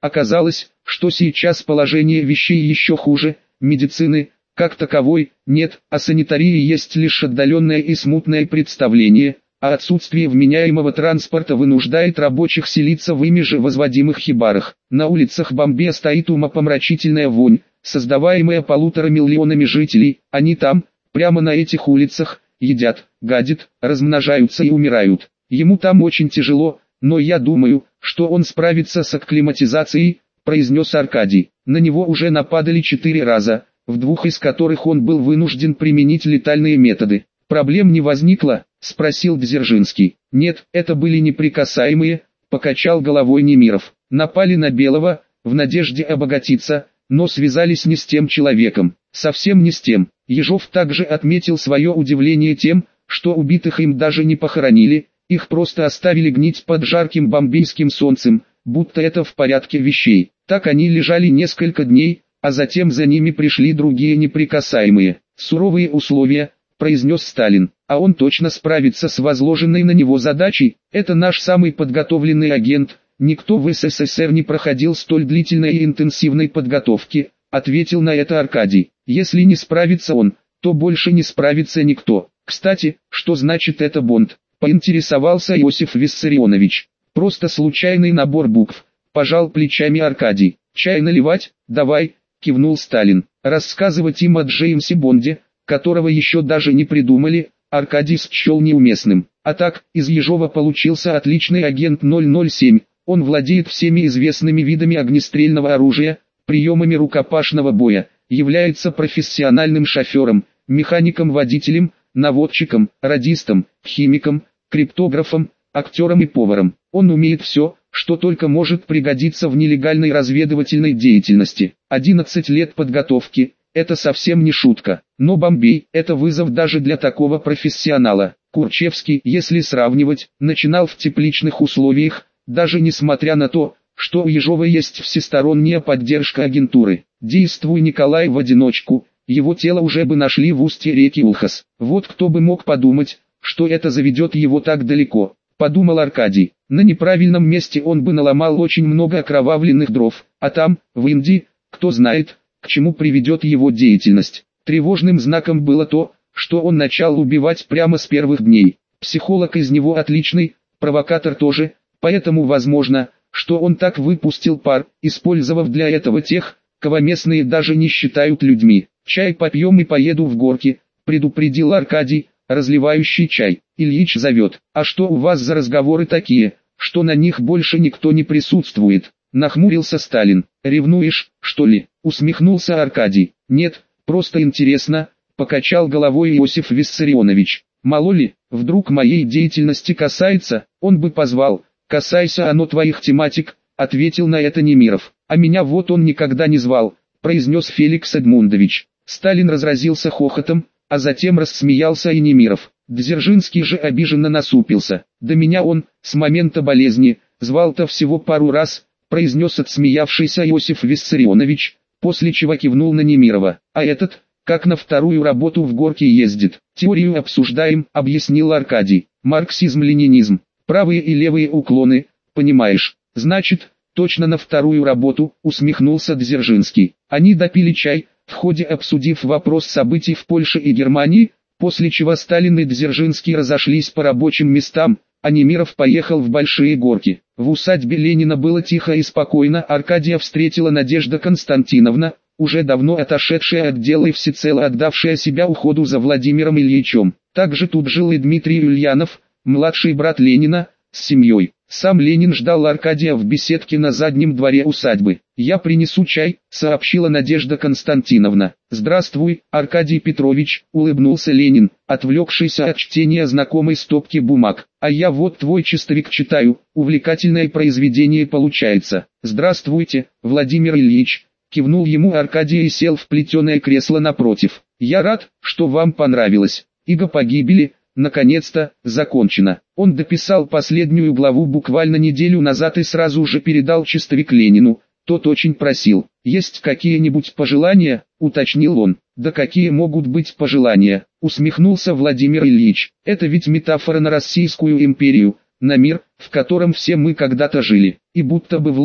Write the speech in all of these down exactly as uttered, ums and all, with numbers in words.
Оказалось, что сейчас положение вещей еще хуже, медицины, как таковой, нет, о санитарии есть лишь отдаленное и смутное представление, а отсутствие вменяемого транспорта вынуждает рабочих селиться в ими же возводимых хибарах. На улицах Бомбея стоит умопомрачительная вонь, создаваемая полутора миллионами жителей, они там, прямо на этих улицах, едят, гадят, размножаются и умирают. Ему там очень тяжело, но я думаю, что он справится с акклиматизацией, произнес Аркадий. На него уже нападали четыре раза, в двух из которых он был вынужден применить летальные методы. Проблем не возникло? Спросил Дзержинский. Нет, это были неприкасаемые, покачал головой Немиров. Напали на Белого, в надежде обогатиться, но связались не с тем человеком, совсем не с тем. Ежов также отметил свое удивление тем, что убитых им даже не похоронили, их просто оставили гнить под жарким бомбейским солнцем, будто это в порядке вещей. Так они лежали несколько дней, а затем за ними пришли другие неприкасаемые. Суровые условия, произнес Сталин, а он точно справится с возложенной на него задачей, это наш самый подготовленный агент, никто в СССР не проходил столь длительной и интенсивной подготовки, ответил на это Аркадий. Если не справится он, то больше не справится никто. Кстати, что значит это Бонд? Поинтересовался Иосиф Виссарионович. Просто случайный набор букв, пожал плечами Аркадий. Чай наливать? Давай, кивнул Сталин. Рассказывать им о Джеймсе Бонде, которого еще даже не придумали, Аркадий счел неуместным. А так, из Ежова получился отличный агент ноль ноль семь, он владеет всеми известными видами огнестрельного оружия, приемами рукопашного боя, является профессиональным шофером, механиком-водителем, наводчиком, радистом, химиком, криптографом, актером и поваром. Он умеет все, что только может пригодиться в нелегальной разведывательной деятельности. одиннадцать лет подготовки – это совсем не шутка. Но Бомбей – это вызов даже для такого профессионала. Курчевский, если сравнивать, начинал в тепличных условиях, даже несмотря на то, что у Ежова есть всесторонняя поддержка агентуры. Действуй Николай в одиночку, его тело уже бы нашли в устье реки Улхас. Вот кто бы мог подумать, что это заведет его так далеко, подумал Аркадий. На неправильном месте он бы наломал очень много окровавленных дров, а там, в Индии, кто знает, к чему приведет его деятельность. Тревожным знаком было то, что он начал убивать прямо с первых дней. Психолог из него отличный, провокатор тоже, поэтому возможно, что он так выпустил пар, использовав для этого тех, кого местные даже не считают людьми. «Чай попьем и поеду в горки», — предупредил Аркадий, разливающий чай. «Ильич зовет. А что у вас за разговоры такие, что на них больше никто не присутствует?» Нахмурился Сталин. «Ревнуешь, что ли?» — усмехнулся Аркадий. «Нет, просто интересно», — покачал головой Иосиф Виссарионович. «Мало ли, вдруг моей деятельности касается, он бы позвал. Касайся оно твоих тематик», — ответил на это Немиров. «А меня вот он никогда не звал», — произнес Феликс Эдмундович. Сталин разразился хохотом, а затем рассмеялся и Немиров. Дзержинский же обиженно насупился. «Да меня он, с момента болезни, звал-то всего пару раз», — произнес отсмеявшийся Иосиф Виссарионович, после чего кивнул на Немирова. «А этот, как на вторую работу в горки ездит. Теорию обсуждаем», — объяснил Аркадий. «Марксизм-ленинизм, правые и левые уклоны, понимаешь. Значит, точно на вторую работу», — усмехнулся Дзержинский. Они допили чай, в ходе обсудив вопрос событий в Польше и Германии, после чего Сталин и Дзержинский разошлись по рабочим местам, а Немиров поехал в Большие Горки. В усадьбе Ленина было тихо и спокойно. Аркадия встретила Надежда Константиновна, уже давно отошедшая от дела и всецело отдавшая себя уходу за Владимиром Ильичем. Также тут жил и Дмитрий Ульянов, младший брат Ленина, с семьей. Сам Ленин ждал Аркадия в беседке на заднем дворе усадьбы. «Я принесу чай», — сообщила Надежда Константиновна. «Здравствуй, Аркадий Петрович», — улыбнулся Ленин, отвлекшийся от чтения знакомой стопки бумаг. «А я вот твой чистовик читаю, увлекательное произведение получается». «Здравствуйте, Владимир Ильич», — кивнул ему Аркадий и сел в плетеное кресло напротив. «Я рад, что вам понравилось. Иго погибели, наконец-то, закончено». Он дописал последнюю главу буквально неделю назад и сразу же передал чистовик Ленину. Тот очень просил. «Есть какие-нибудь пожелания?» — уточнил он. «Да какие могут быть пожелания?» — усмехнулся Владимир Ильич. «Это ведь метафора на Российскую империю, на мир, в котором все мы когда-то жили». И будто бы в лоб,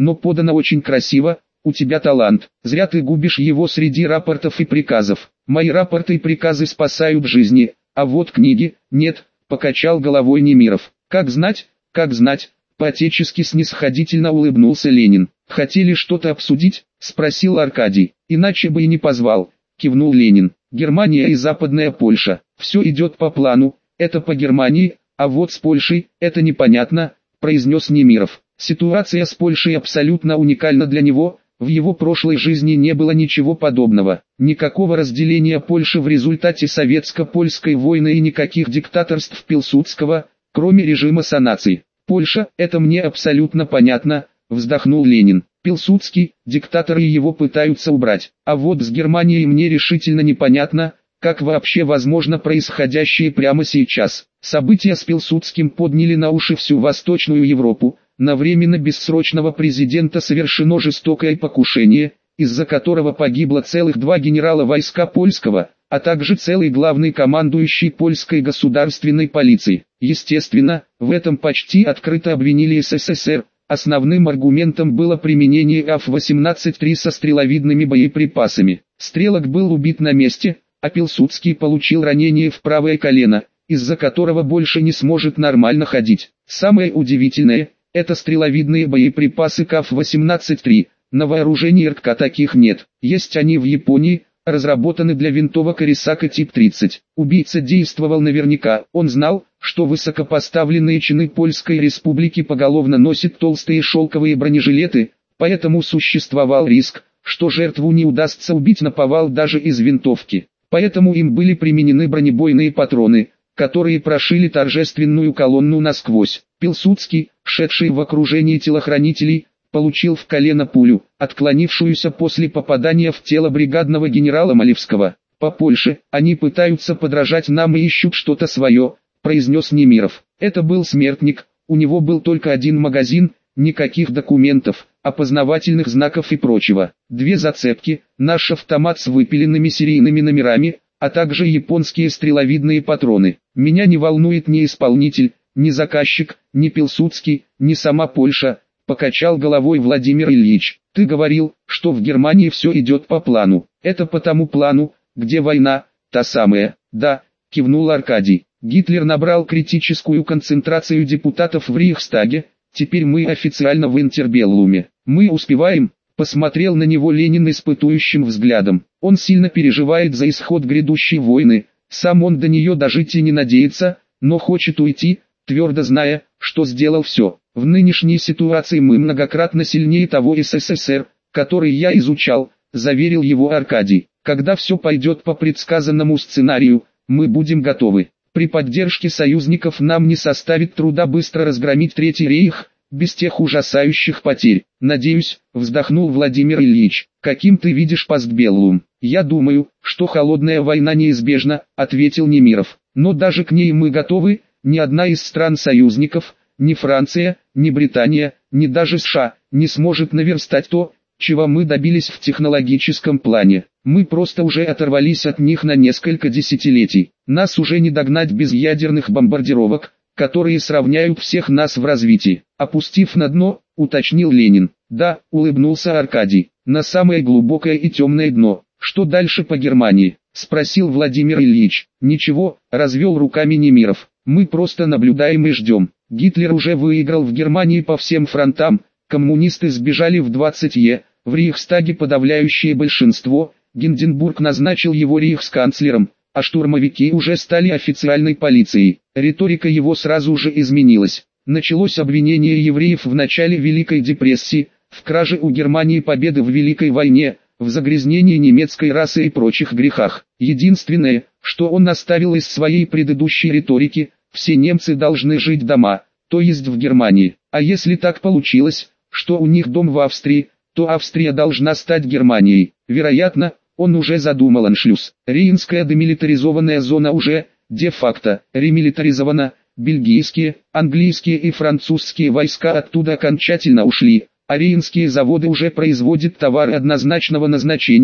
но подано очень красиво, у тебя талант. Зря ты губишь его среди рапортов и приказов. Мои рапорты и приказы спасают жизни, а вот книги, нет, покачал головой Немиров. Как знать, как знать, по-отечески снисходительно улыбнулся Ленин. Хотели что-то обсудить? Спросил Аркадий. Иначе бы и не позвал, кивнул Ленин. Германия и Западная Польша. Все идет по плану, это по Германии, а вот с Польшей, это непонятно, произнес Немиров. Ситуация с Польшей абсолютно уникальна для него, в его прошлой жизни не было ничего подобного. Никакого разделения Польши в результате советско-польской войны и никаких диктаторств Пилсудского, кроме режима санаций. Польша, это мне абсолютно понятно, вздохнул Ленин. Пилсудский, диктаторы его пытаются убрать. А вот с Германией мне решительно непонятно, как вообще возможно происходящее прямо сейчас. События с Пилсудским подняли на уши всю Восточную Европу. На временно бессрочного президента совершено жестокое покушение, из-за которого погибло целых два генерала войска польского, а также целый главный командующий польской государственной полиции. Естественно, в этом почти открыто обвинили СССР. Основным аргументом было применение А Ф восемнадцать три со стреловидными боеприпасами. Стрелок был убит на месте, а Пилсудский получил ранение в правое колено, из-за которого больше не сможет нормально ходить. Самое удивительное – это стреловидные боеприпасы К А Ф восемнадцать три, на вооружении Р К К таких нет, есть они в Японии, разработаны для винтовок Арисака тип тридцать. Убийца действовал наверняка, он знал, что высокопоставленные чины Польской Республики поголовно носят толстые шелковые бронежилеты, поэтому существовал риск, что жертву не удастся убить наповал даже из винтовки. Поэтому им были применены бронебойные патроны, которые прошили торжественную колонну насквозь. Пилсудский, шедший в окружении телохранителей, получил в колено пулю, отклонившуюся после попадания в тело бригадного генерала Малевского. По Польше, они пытаются подражать нам и ищут что-то свое, произнес Немиров. Это был смертник, у него был только один магазин, никаких документов, опознавательных знаков и прочего. Две зацепки, наш автомат с выпиленными серийными номерами, а также японские стреловидные патроны. Меня не волнует ни исполнитель, ни заказчик, ни Пилсудский, ни сама Польша, покачал головой Владимир Ильич. Ты говорил, что в Германии все идет по плану. Это по тому плану, где война, та самая. Да, кивнул Аркадий. Гитлер набрал критическую концентрацию депутатов в Рейхстаге, теперь мы официально в интербеллуме. Мы успеваем, посмотрел на него Ленин испытующим взглядом. Он сильно переживает за исход грядущей войны, сам он до нее дожить и не надеется, но хочет уйти, твердо зная, что сделал все. В нынешней ситуации мы многократно сильнее того СССР, который я изучал, заверил его Аркадий. Когда все пойдет по предсказанному сценарию, мы будем готовы. При поддержке союзников нам не составит труда быстро разгромить Третий рейх, без тех ужасающих потерь. Надеюсь, вздохнул Владимир Ильич. Каким ты видишь постбеллум? Я думаю, что холодная война неизбежна, ответил Немиров. Но даже к ней мы готовы, ни одна из стран-союзников, ни Франция, ни Британия, ни даже США, не сможет наверстать то, чего мы добились в технологическом плане. Мы просто уже оторвались от них на несколько десятилетий. Нас уже не догнать без ядерных бомбардировок, которые сравняют всех нас в развитии. Опустив на дно, уточнил Ленин. Да, улыбнулся Аркадий, на самое глубокое и темное дно. Что дальше по Германии? Спросил Владимир Ильич. Ничего, развел руками Немиров. Мы просто наблюдаем и ждем. Гитлер уже выиграл в Германии по всем фронтам, коммунисты сбежали в двадцать е, в Рейхстаге подавляющее большинство, Гинденбург назначил его рейхсканцлером, а штурмовики уже стали официальной полицией. Риторика его сразу же изменилась. Началось обвинение евреев в начале Великой депрессии, в краже у Германии победы в Великой войне, в загрязнении немецкой расы и прочих грехах. Единственное, что он оставил из своей предыдущей риторики, все немцы должны жить дома, то есть в Германии. А если так получилось, что у них дом в Австрии, то Австрия должна стать Германией. Вероятно, он уже задумал аншлюз. Рейнская демилитаризованная зона уже, де-факто, ремилитаризована, бельгийские, английские и французские войска оттуда окончательно ушли, а рейнские заводы уже производят товары однозначного назначения,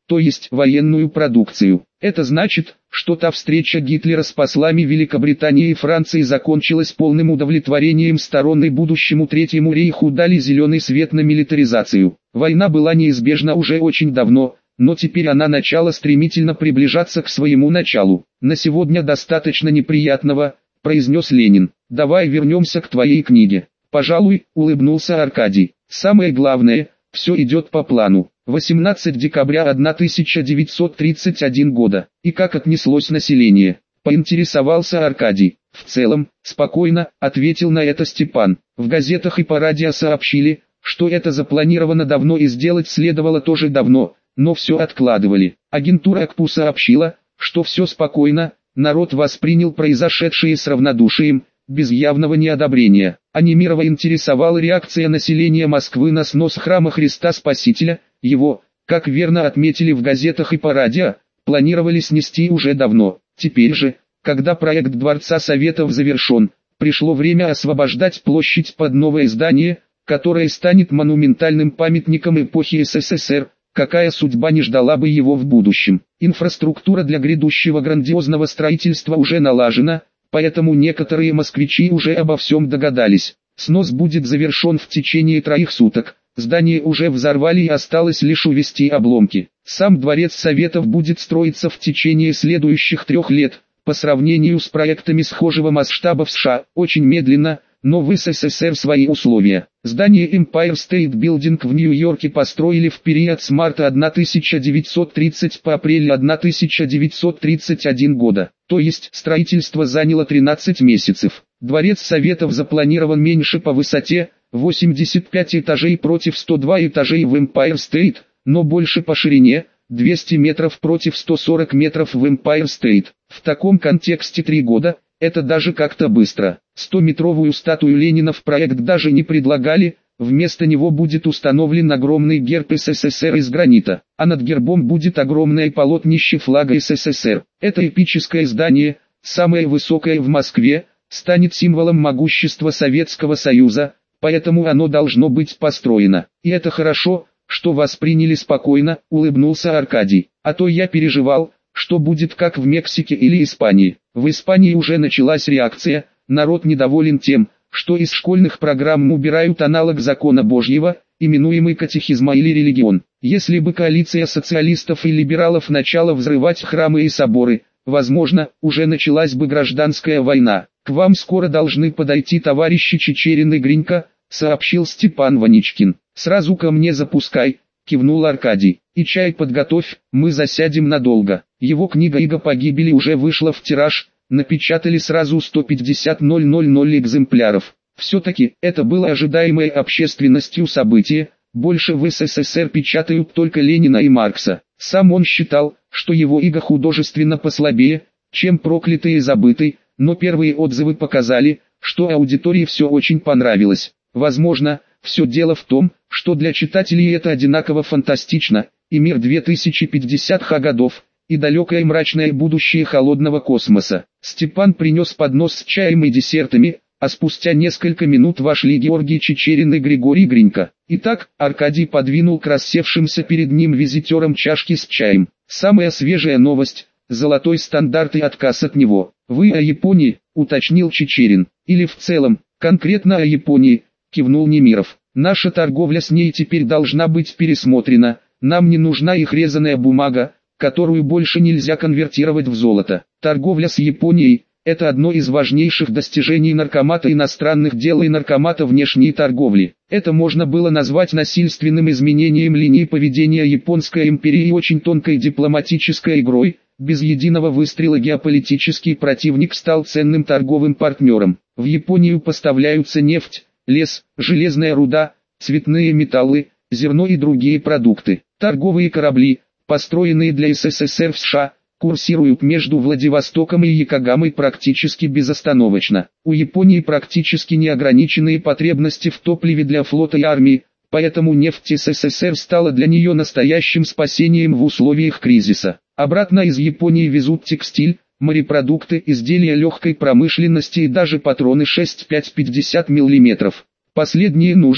то есть военную продукцию. Это значит, что та встреча Гитлера с послами Великобритании и Франции закончилась полным удовлетворением сторон и будущему Третьему рейху дали зеленый свет на милитаризацию. Война была неизбежна уже очень давно, но теперь она начала стремительно приближаться к своему началу. «На сегодня достаточно неприятного», — произнес Ленин. «Давай вернемся к твоей книге». «Пожалуй», — улыбнулся Аркадий. «Самое главное, все идет по плану». восемнадцатого декабря тысяча девятьсот тридцать первого года. И как отнеслось население? Поинтересовался Аркадий. В целом, спокойно, ответил на это Степан. В газетах и по радио сообщили, что это запланировано давно и сделать следовало тоже давно, но все откладывали. Агентура АКПУ сообщила, что все спокойно, народ воспринял произошедшее с равнодушием, без явного неодобрения. А Немирова интересовала реакция населения Москвы на снос храма Христа Спасителя. Его, как верно отметили в газетах и по радио, планировали снести уже давно. Теперь же, когда проект Дворца Советов завершен, пришло время освобождать площадь под новое здание, которое станет монументальным памятником эпохи СССР, какая судьба не ждала бы его в будущем. Инфраструктура для грядущего грандиозного строительства уже налажена, поэтому некоторые москвичи уже обо всем догадались. Снос будет завершен в течение троих суток. Здание уже взорвали и осталось лишь увезти обломки. Сам Дворец Советов будет строиться в течение следующих трех лет, по сравнению с проектами схожего масштаба в США, очень медленно, но в СССР свои условия. Здание Empire State Building в Нью-Йорке построили в период с марта тысяча девятьсот тридцатого по апрель тысяча девятьсот тридцать первого года, то есть строительство заняло тринадцать месяцев. Дворец Советов запланирован меньше по высоте, восемьдесят пять этажей против ста двух этажей в Empire State, но больше по ширине, двести метров против ста сорока метров в Empire State. В таком контексте три года – это даже как-то быстро. стометровую статую Ленина в проект даже не предлагали, вместо него будет установлен огромный герб СССР из гранита, а над гербом будет огромное полотнище флага СССР. Это эпическое здание, самое высокое в Москве, станет символом могущества Советского Союза, поэтому оно должно быть построено. И это хорошо, что восприняли спокойно, улыбнулся Аркадий. А то я переживал, что будет как в Мексике или Испании. В Испании уже началась реакция, народ недоволен тем, что из школьных программ убирают аналог закона Божьего, именуемый катехизма или религион. Если бы коалиция социалистов и либералов начала взрывать храмы и соборы, возможно, уже началась бы гражданская война. «К вам скоро должны подойти товарищи Чичерин и Гринько», — сообщил Степан Ваничкин. «Сразу ко мне запускай», — кивнул Аркадий. «И чай подготовь, мы засядем надолго». Его книга «Иго погибели» уже вышла в тираж, напечатали сразу сто пятьдесят тысяч экземпляров. Все-таки, это было ожидаемое общественностью событие, больше в СССР печатают только Ленина и Маркса. Сам он считал, что его «Иго» художественно послабее, чем «Проклятый и забытый», но первые отзывы показали, что аудитории все очень понравилось. Возможно, все дело в том, что для читателей это одинаково фантастично, и мир две тысячи пятидесятых годов, и далекое мрачное будущее холодного космоса. Степан принес поднос с чаем и десертами, а спустя несколько минут вошли Георгий Чичерин и Григорий Гринько. Итак, Аркадий подвинул к рассевшимся перед ним визитерам чашки с чаем. Самая свежая новость, золотой стандарт и отказ от него. «Вы о Японии», — уточнил Чичерин. «Или в целом, конкретно о Японии», — кивнул Немиров. «Наша торговля с ней теперь должна быть пересмотрена, нам не нужна их резаная бумага, которую больше нельзя конвертировать в золото. Торговля с Японией – это одно из важнейших достижений наркомата иностранных дел и наркомата внешней торговли. Это можно было назвать насильственным изменением линии поведения японской империи и очень тонкой дипломатической игрой. Без единого выстрела геополитический противник стал ценным торговым партнером. В Японию поставляются нефть, лес, железная руда, цветные металлы, зерно и другие продукты. Торговые корабли, построенные для СССР в США, курсируют между Владивостоком и Йокогамой практически безостановочно. У Японии практически неограниченные потребности в топливе для флота и армии, поэтому нефть СССР стала для нее настоящим спасением в условиях кризиса. Обратно из Японии везут текстиль, морепродукты, изделия легкой промышленности и даже патроны шесть пять пятьдесят миллиметров. Последнее нужно,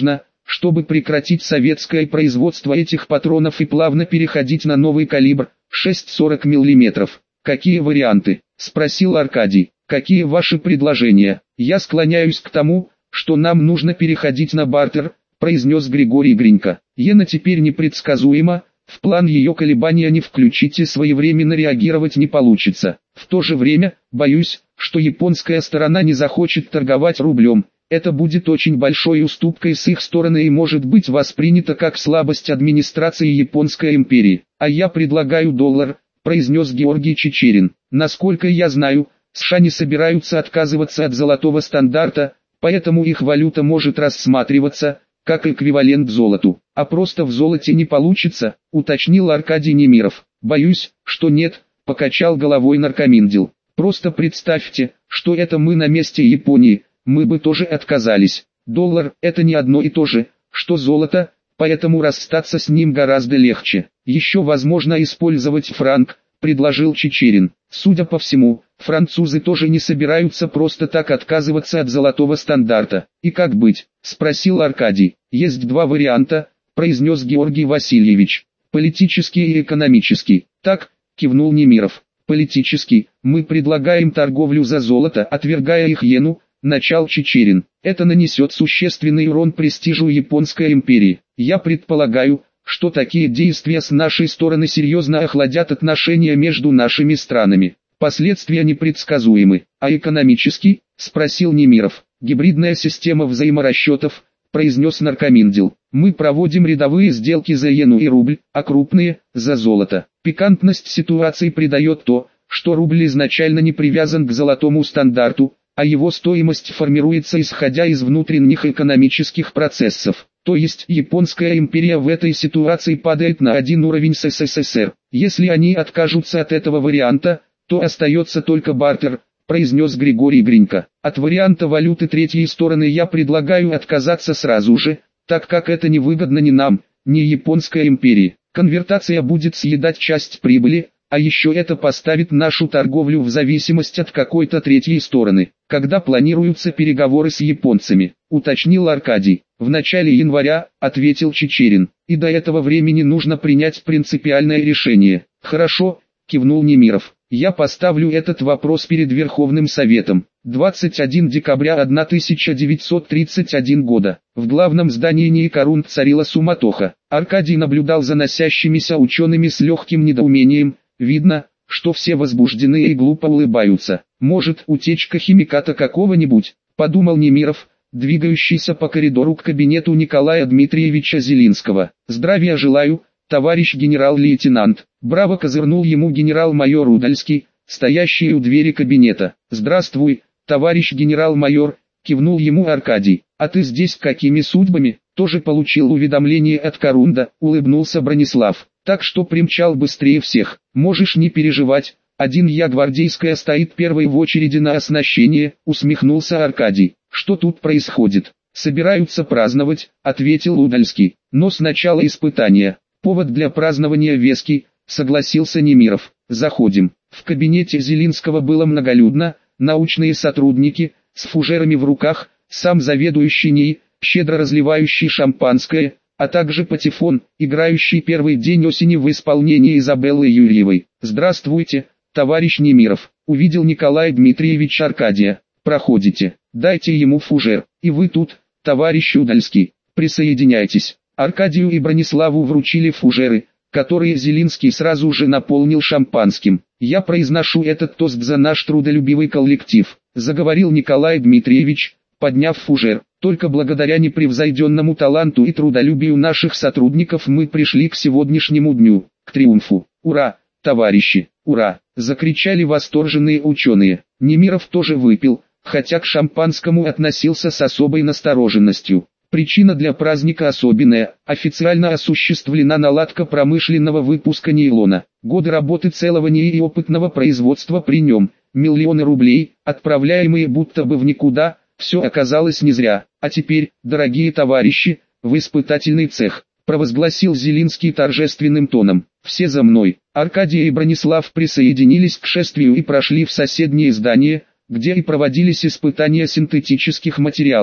чтобы прекратить советское производство этих патронов и плавно переходить на новый калибр, шесть сорок миллиметров. Какие варианты? Спросил Аркадий. Какие ваши предложения? Я склоняюсь к тому, что нам нужно переходить на бартер, произнес Григорий Гринько. Иена теперь непредсказуема, в план ее колебания не включите, своевременно реагировать не получится. В то же время, боюсь, что японская сторона не захочет торговать рублем. Это будет очень большой уступкой с их стороны и может быть воспринято как слабость администрации Японской империи. А я предлагаю доллар, произнес Георгий Чичерин. Насколько я знаю, США не собираются отказываться от золотого стандарта, поэтому их валюта может рассматриваться как эквивалент золоту. А просто в золоте не получится, уточнил Аркадий Немиров. Боюсь, что нет, покачал головой наркоминдел. Просто представьте, что это мы на месте Японии, мы бы тоже отказались. Доллар – это не одно и то же, что золото, поэтому расстаться с ним гораздо легче. Еще возможно использовать франк, предложил Чичерин. Судя по всему, французы тоже не собираются просто так отказываться от золотого стандарта. И как быть? Спросил Аркадий. Есть два варианта, произнес Георгий Васильевич. Политический и экономический. Так, кивнул Немиров. Политический, мы предлагаем торговлю за золото, отвергая их иену, начал Чичерин. Это нанесет существенный урон престижу Японской империи. Я предполагаю, что такие действия с нашей стороны серьезно охладят отношения между нашими странами. Последствия непредсказуемы. А экономический? Спросил Немиров. Гибридная система взаиморасчетов, произнес наркоминдел. Мы проводим рядовые сделки за иену и рубль, а крупные – за золото. Пикантность ситуации придает то, что рубль изначально не привязан к золотому стандарту, а его стоимость формируется исходя из внутренних экономических процессов. То есть Японская империя в этой ситуации падает на один уровень с СССР. Если они откажутся от этого варианта, то остается только бартер, произнес Григорий Гринько. От варианта валюты третьей стороны я предлагаю отказаться сразу же, так как это невыгодно ни нам, ни Японской империи. Конвертация будет съедать часть прибыли, а еще это поставит нашу торговлю в зависимость от какой-то третьей стороны. Когда планируются переговоры с японцами, уточнил Аркадий. В начале января, ответил Чичерин, и до этого времени нужно принять принципиальное решение. Хорошо, кивнул Немиров. Я поставлю этот вопрос перед Верховным Советом. двадцать первого декабря тысяча девятьсот тридцать первого года. В главном здании НИИ-Корунд царила суматоха. Аркадий наблюдал за носящимися учеными с легким недоумением. Видно, что все возбуждены и глупо улыбаются. Может, утечка химиката какого-нибудь, подумал Немиров, двигающийся по коридору к кабинету Николая Дмитриевича Зелинского. Здравия желаю, товарищ генерал-лейтенант. Браво козырнул ему генерал-майор Удальский, стоящий у двери кабинета. Здравствуй, товарищ генерал-майор, кивнул ему Аркадий. А ты здесь какими судьбами? Тоже получил уведомление от Корунда, улыбнулся Бронислав. Так что примчал быстрее всех. Можешь не переживать, один я гвардейская стоит первой в очереди на оснащение, усмехнулся Аркадий. Что тут происходит? Собираются праздновать, ответил Удальский. Но сначала испытания. Повод для празднования веский, согласился Немиров. Заходим. В кабинете Зелинского было многолюдно, научные сотрудники, с фужерами в руках, сам заведующий НИИ, щедро разливающий шампанское, а также патефон, играющий первый день осени в исполнении Изабеллы Юрьевой. «Здравствуйте, товарищ Немиров», увидел Николай Дмитриевич Аркадия. «Проходите, дайте ему фужер, и вы тут, товарищ Удальский, присоединяйтесь». Аркадию и Брониславу вручили фужеры, которые Зелинский сразу же наполнил шампанским. «Я произношу этот тост за наш трудолюбивый коллектив», заговорил Николай Дмитриевич, подняв фужер. «Только благодаря непревзойденному таланту и трудолюбию наших сотрудников мы пришли к сегодняшнему дню, к триумфу. Ура, товарищи, ура!» закричали восторженные ученые. Немиров тоже выпил, хотя к шампанскому относился с особой настороженностью. Причина для праздника особенная, официально осуществлена наладка промышленного выпуска нейлона. Годы работы целого НИИ и опытного производства при нем, миллионы рублей, отправляемые будто бы в никуда, все оказалось не зря. А теперь, дорогие товарищи, в испытательный цех, провозгласил Зелинский торжественным тоном. Все за мной. Аркадий и Бронислав присоединились к шествию и прошли в соседнее здание, где и проводились испытания синтетических материалов.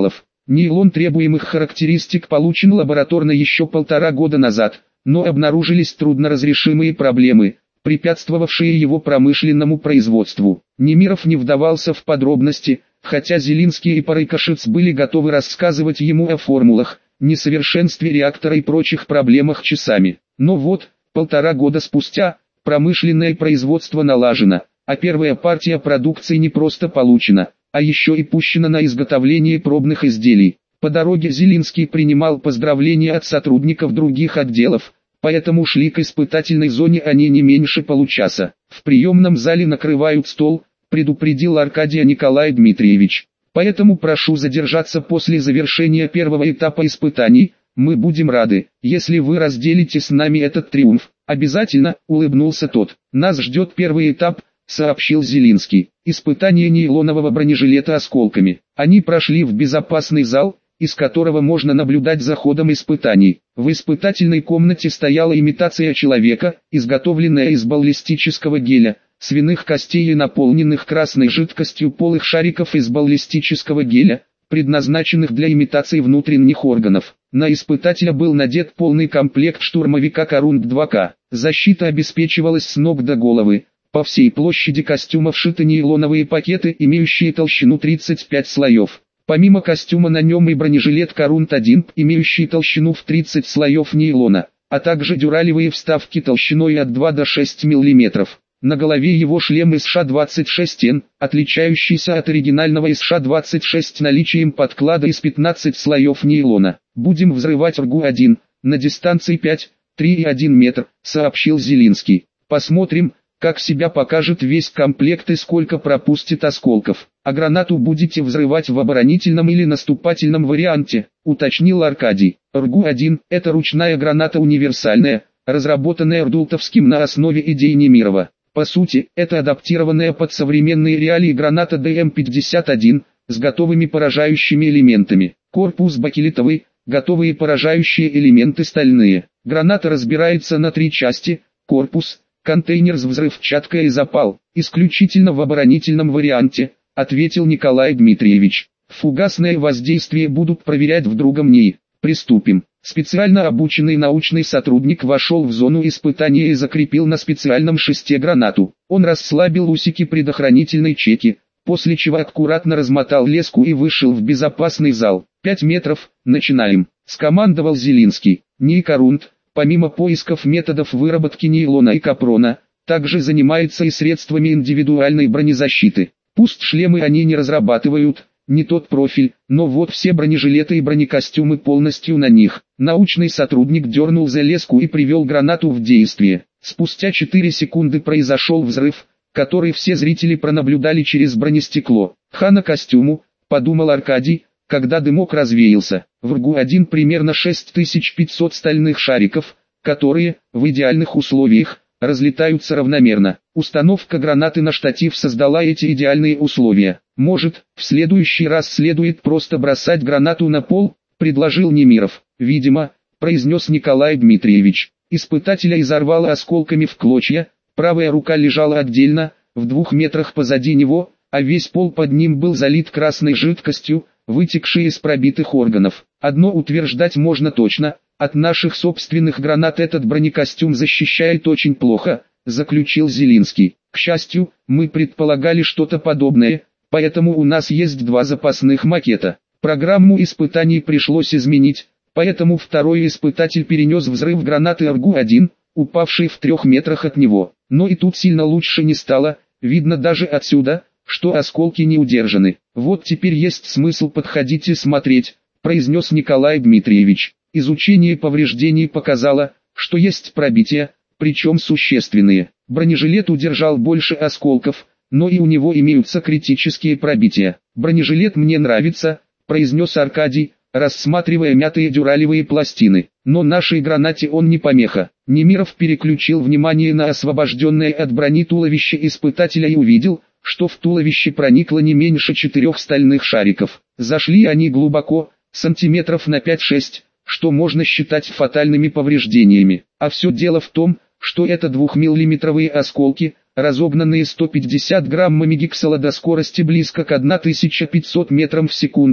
Нейлон требуемых характеристик получен лабораторно еще полтора года назад, но обнаружились трудноразрешимые проблемы, препятствовавшие его промышленному производству. Немиров не вдавался в подробности, хотя Зелинский и Парайкашиц были готовы рассказывать ему о формулах, несовершенстве реактора и прочих проблемах часами. Но вот, полтора года спустя, промышленное производство налажено, а первая партия продукции не просто получена, а еще и пущена на изготовление пробных изделий. По дороге Зелинский принимал поздравления от сотрудников других отделов, поэтому шли к испытательной зоне они не меньше получаса. В приемном зале накрывают стол, предупредил Аркадий Николай Дмитриевич. Поэтому прошу задержаться после завершения первого этапа испытаний, мы будем рады, если вы разделите с нами этот триумф. Обязательно, улыбнулся тот. Нас ждет первый этап, сообщил Зелинский. Испытание нейлонового бронежилета осколками. Они прошли в безопасный зал, из которого можно наблюдать за ходом испытаний. В испытательной комнате стояла имитация человека, изготовленная из баллистического геля, свиных костей и наполненных красной жидкостью полых шариков из баллистического геля, предназначенных для имитации внутренних органов. На испытателя был надет полный комплект штурмовика Корунд два К. Защита обеспечивалась с ног до головы. По всей площади костюма вшиты нейлоновые пакеты, имеющие толщину тридцать пять слоев. Помимо костюма на нем и бронежилет Корунд один, имеющий толщину в тридцать слоев нейлона, а также дюралевые вставки толщиной от двух до шести миллиметров. На голове его шлем эс ша двадцать шесть эн, отличающийся от оригинального эс ша двадцать шесть наличием подклада из пятнадцати слоев нейлона. Будем взрывать эр гэ у один, на дистанции пять, три и один метр, сообщил Зелинский. Посмотрим, как себя покажет весь комплект и сколько пропустит осколков. А гранату будете взрывать в оборонительном или наступательном варианте, уточнил Аркадий. эр гэ у один – это ручная граната универсальная, разработанная Рдултовским на основе идей Немирова. По сути, это адаптированная под современные реалии граната дэ эм пятьдесят один, с готовыми поражающими элементами. Корпус бакелитовый, готовые поражающие элементы стальные. Граната разбирается на три части: корпус, контейнер с взрывчаткой и запал. Исключительно в оборонительном варианте, ответил Николай Дмитриевич. Фугасное воздействие будут проверять в другом НИИ. Приступим. Специально обученный научный сотрудник вошел в зону испытания и закрепил на специальном шесте гранату. Он расслабил усики предохранительной чеки, после чего аккуратно размотал леску и вышел в безопасный зал. «Пять метров, начинаем», — скомандовал Зелинский. НИИ Корунд, помимо поисков методов выработки нейлона и капрона, также занимается и средствами индивидуальной бронезащиты. Пусть шлемы они не разрабатывают, не тот профиль, но вот все бронежилеты и бронекостюмы полностью на них. Научный сотрудник дернул за леску и привел гранату в действие. Спустя четыре секунды произошел взрыв, который все зрители пронаблюдали через бронестекло. «Хана костюму», — подумал Аркадий, когда дымок развеялся. В эр гэ у один примерно шесть тысяч пятьсот стальных шариков, которые, в идеальных условиях, разлетаются равномерно. Установка гранаты на штатив создала эти идеальные условия. «Может, в следующий раз следует просто бросать гранату на пол», — предложил Немиров. «Видимо», — произнес Николай Дмитриевич. Испытателя изорвало осколками в клочья, правая рука лежала отдельно, в двух метрах позади него, а весь пол под ним был залит красной жидкостью, вытекшей из пробитых органов. Одно утверждать можно точно: от наших собственных гранат этот бронекостюм защищает очень плохо, заключил Зелинский. К счастью, мы предполагали что-то подобное, поэтому у нас есть два запасных макета. Программу испытаний пришлось изменить, поэтому второй испытатель перенес взрыв гранаты эр гэ у один, упавшей в трех метрах от него. Но и тут сильно лучше не стало, видно даже отсюда, что осколки не удержаны. «Вот теперь есть смысл подходить и смотреть», — произнес Николай Дмитриевич. Изучение повреждений показало, что есть пробития, причем существенные. Бронежилет удержал больше осколков, но и у него имеются критические пробития. «Бронежилет мне нравится», — произнес Аркадий, рассматривая мятые дюралевые пластины. «Но нашей гранате он не помеха». Немиров переключил внимание на освобожденное от брони туловище испытателя и увидел, что в туловище проникло не меньше четырех стальных шариков. Зашли они глубоко, сантиметров на пять-шесть, что можно считать фатальными повреждениями. А все дело в том, что это двухмиллиметровые осколки, разогнанные сто пятьдесят граммами гексала до скорости близко к тысяче пятисот метрам в секунду,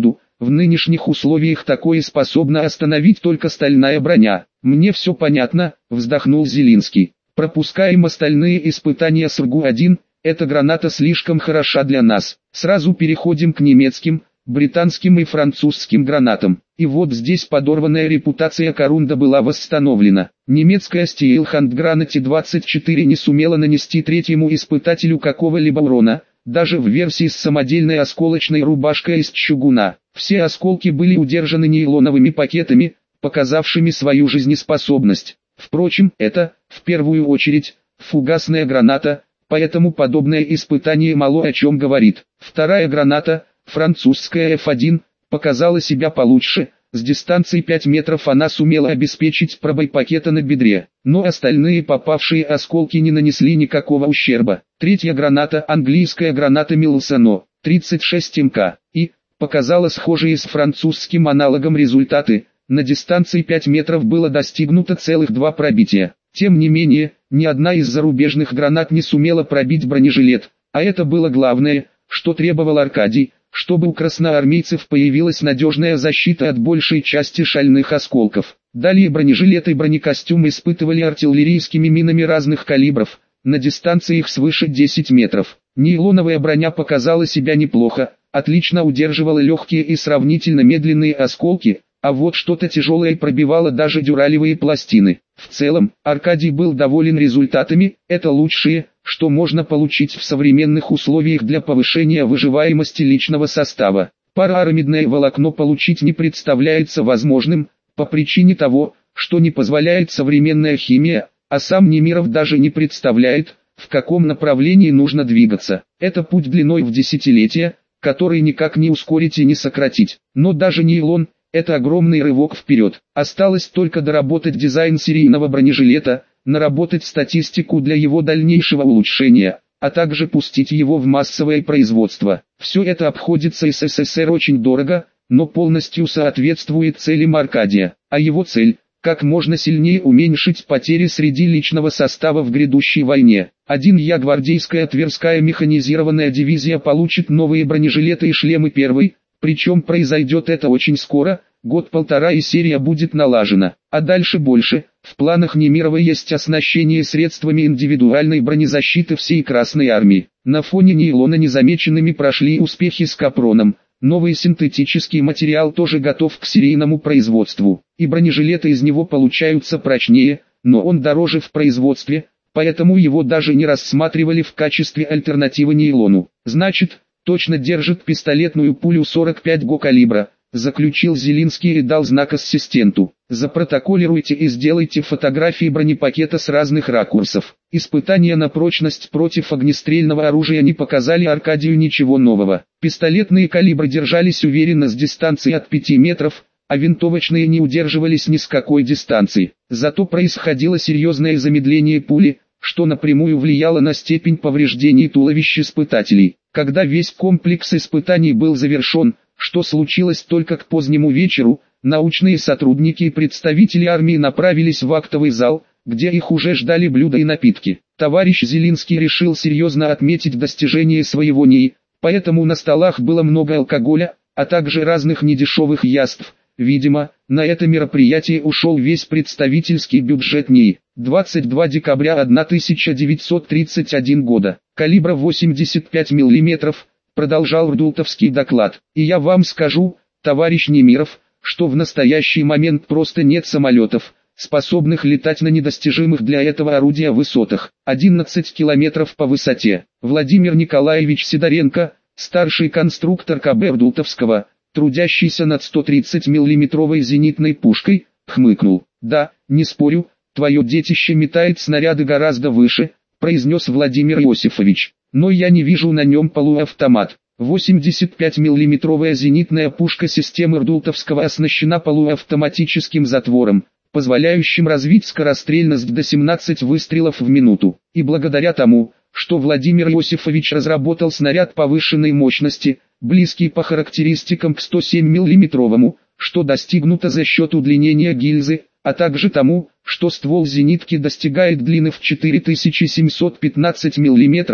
В нынешних условиях такое способна остановить только стальная броня. Мне все понятно, вздохнул Зелинский. Пропускаем остальные испытания с эр гэ у один, эта граната слишком хороша для нас. Сразу переходим к немецким, британским и французским гранатам. И вот здесь подорванная репутация Корунда была восстановлена. Немецкая Стейлхандгранате двадцать четыре не сумела нанести третьему испытателю какого-либо урона, даже в версии с самодельной осколочной рубашкой из чугуна. Все осколки были удержаны нейлоновыми пакетами, показавшими свою жизнеспособность. Впрочем, это, в первую очередь, фугасная граната, поэтому подобное испытание мало о чем говорит. Вторая граната, французская эф один, показала себя получше. С дистанции пять метров она сумела обеспечить пробой пакета на бедре, но остальные попавшие осколки не нанесли никакого ущерба. Третья граната, английская граната Милсоно, тридцать шесть эм ка, и показала схожие с французским аналогом результаты. На дистанции пять метров было достигнуто целых два пробития. Тем не менее, ни одна из зарубежных гранат не сумела пробить бронежилет, а это было главное, что требовал Аркадий, чтобы у красноармейцев появилась надежная защита от большей части шальных осколков. Далее бронежилет и бронекостюм испытывали артиллерийскими минами разных калибров, на дистанциях свыше десяти метров. Нейлоновая броня показала себя неплохо, отлично удерживала легкие и сравнительно медленные осколки, а вот что-то тяжелое пробивало даже дюралевые пластины. В целом, Аркадий был доволен результатами, это лучшее, что можно получить в современных условиях для повышения выживаемости личного состава. Параарамидное волокно получить не представляется возможным, по причине того, что не позволяет современная химия, а сам Немиров даже не представляет, в каком направлении нужно двигаться. Это путь длиной в десятилетия, который никак не ускорить и не сократить. Но даже нейлон – это огромный рывок вперед. Осталось только доработать дизайн серийного бронежилета, наработать статистику для его дальнейшего улучшения, а также пустить его в массовое производство. Все это обходится эс эс эс эр очень дорого, но полностью соответствует целям Аркадия. А его цель – как можно сильнее уменьшить потери среди личного состава в грядущей войне. Один Я гвардейская Тверская механизированная дивизия получит новые бронежилеты и шлемы первой, причем произойдет это очень скоро, год-полтора и серия будет налажена. А дальше больше. В планах Немирова есть оснащение средствами индивидуальной бронезащиты всей Красной Армии. На фоне нейлона незамеченными прошли успехи с капроном. Новый синтетический материал тоже готов к серийному производству. И бронежилеты из него получаются прочнее, но он дороже в производстве, поэтому его даже не рассматривали в качестве альтернативы нейлону. Значит, точно держит пистолетную пулю сорок пять го калибра, заключил Зелинский и дал знак ассистенту. Запротоколируйте и сделайте фотографии бронепакета с разных ракурсов. Испытания на прочность против огнестрельного оружия не показали Аркадию ничего нового. Пистолетные калибры держались уверенно с дистанции от пяти метров, а винтовочные не удерживались ни с какой дистанции. Зато происходило серьезное замедление пули, что напрямую влияло на степень повреждений туловищ испытателей. Когда весь комплекс испытаний был завершен, что случилось только к позднему вечеру, научные сотрудники и представители армии направились в актовый зал, где их уже ждали блюда и напитки. Товарищ Зелинский решил серьезно отметить достижение своего НИИ, поэтому на столах было много алкоголя, а также разных недешевых яств. Видимо, на это мероприятие ушел весь представительский бюджет НИИ. двадцать второго декабря тысяча девятьсот тридцать первого года. Калибра восемьдесят пять миллиметров, продолжал Рдултовский доклад. И я вам скажу, товарищ Немиров, что в настоящий момент просто нет самолетов, способных летать на недостижимых для этого орудия высотах. одиннадцать километров по высоте. Владимир Николаевич Сидоренко, старший конструктор ка бэ Рдултовского, трудящийся над сто тридцать миллиметровой зенитной пушкой, хмыкнул. «Да, не спорю, твое детище метает снаряды гораздо выше», произнес Владимир Иосифович. «Но я не вижу на нем полуавтомат». восемьдесят пять миллиметровая зенитная пушка системы Рдултовского оснащена полуавтоматическим затвором, позволяющим развить скорострельность до семнадцати выстрелов в минуту. И благодаря тому, что Владимир Иосифович разработал снаряд повышенной мощности, близкий по характеристикам к сто семь миллиметровому, что достигнуто за счет удлинения гильзы, а также тому, что ствол зенитки достигает длины в четыре тысячи семьсот пятнадцать миллиметров,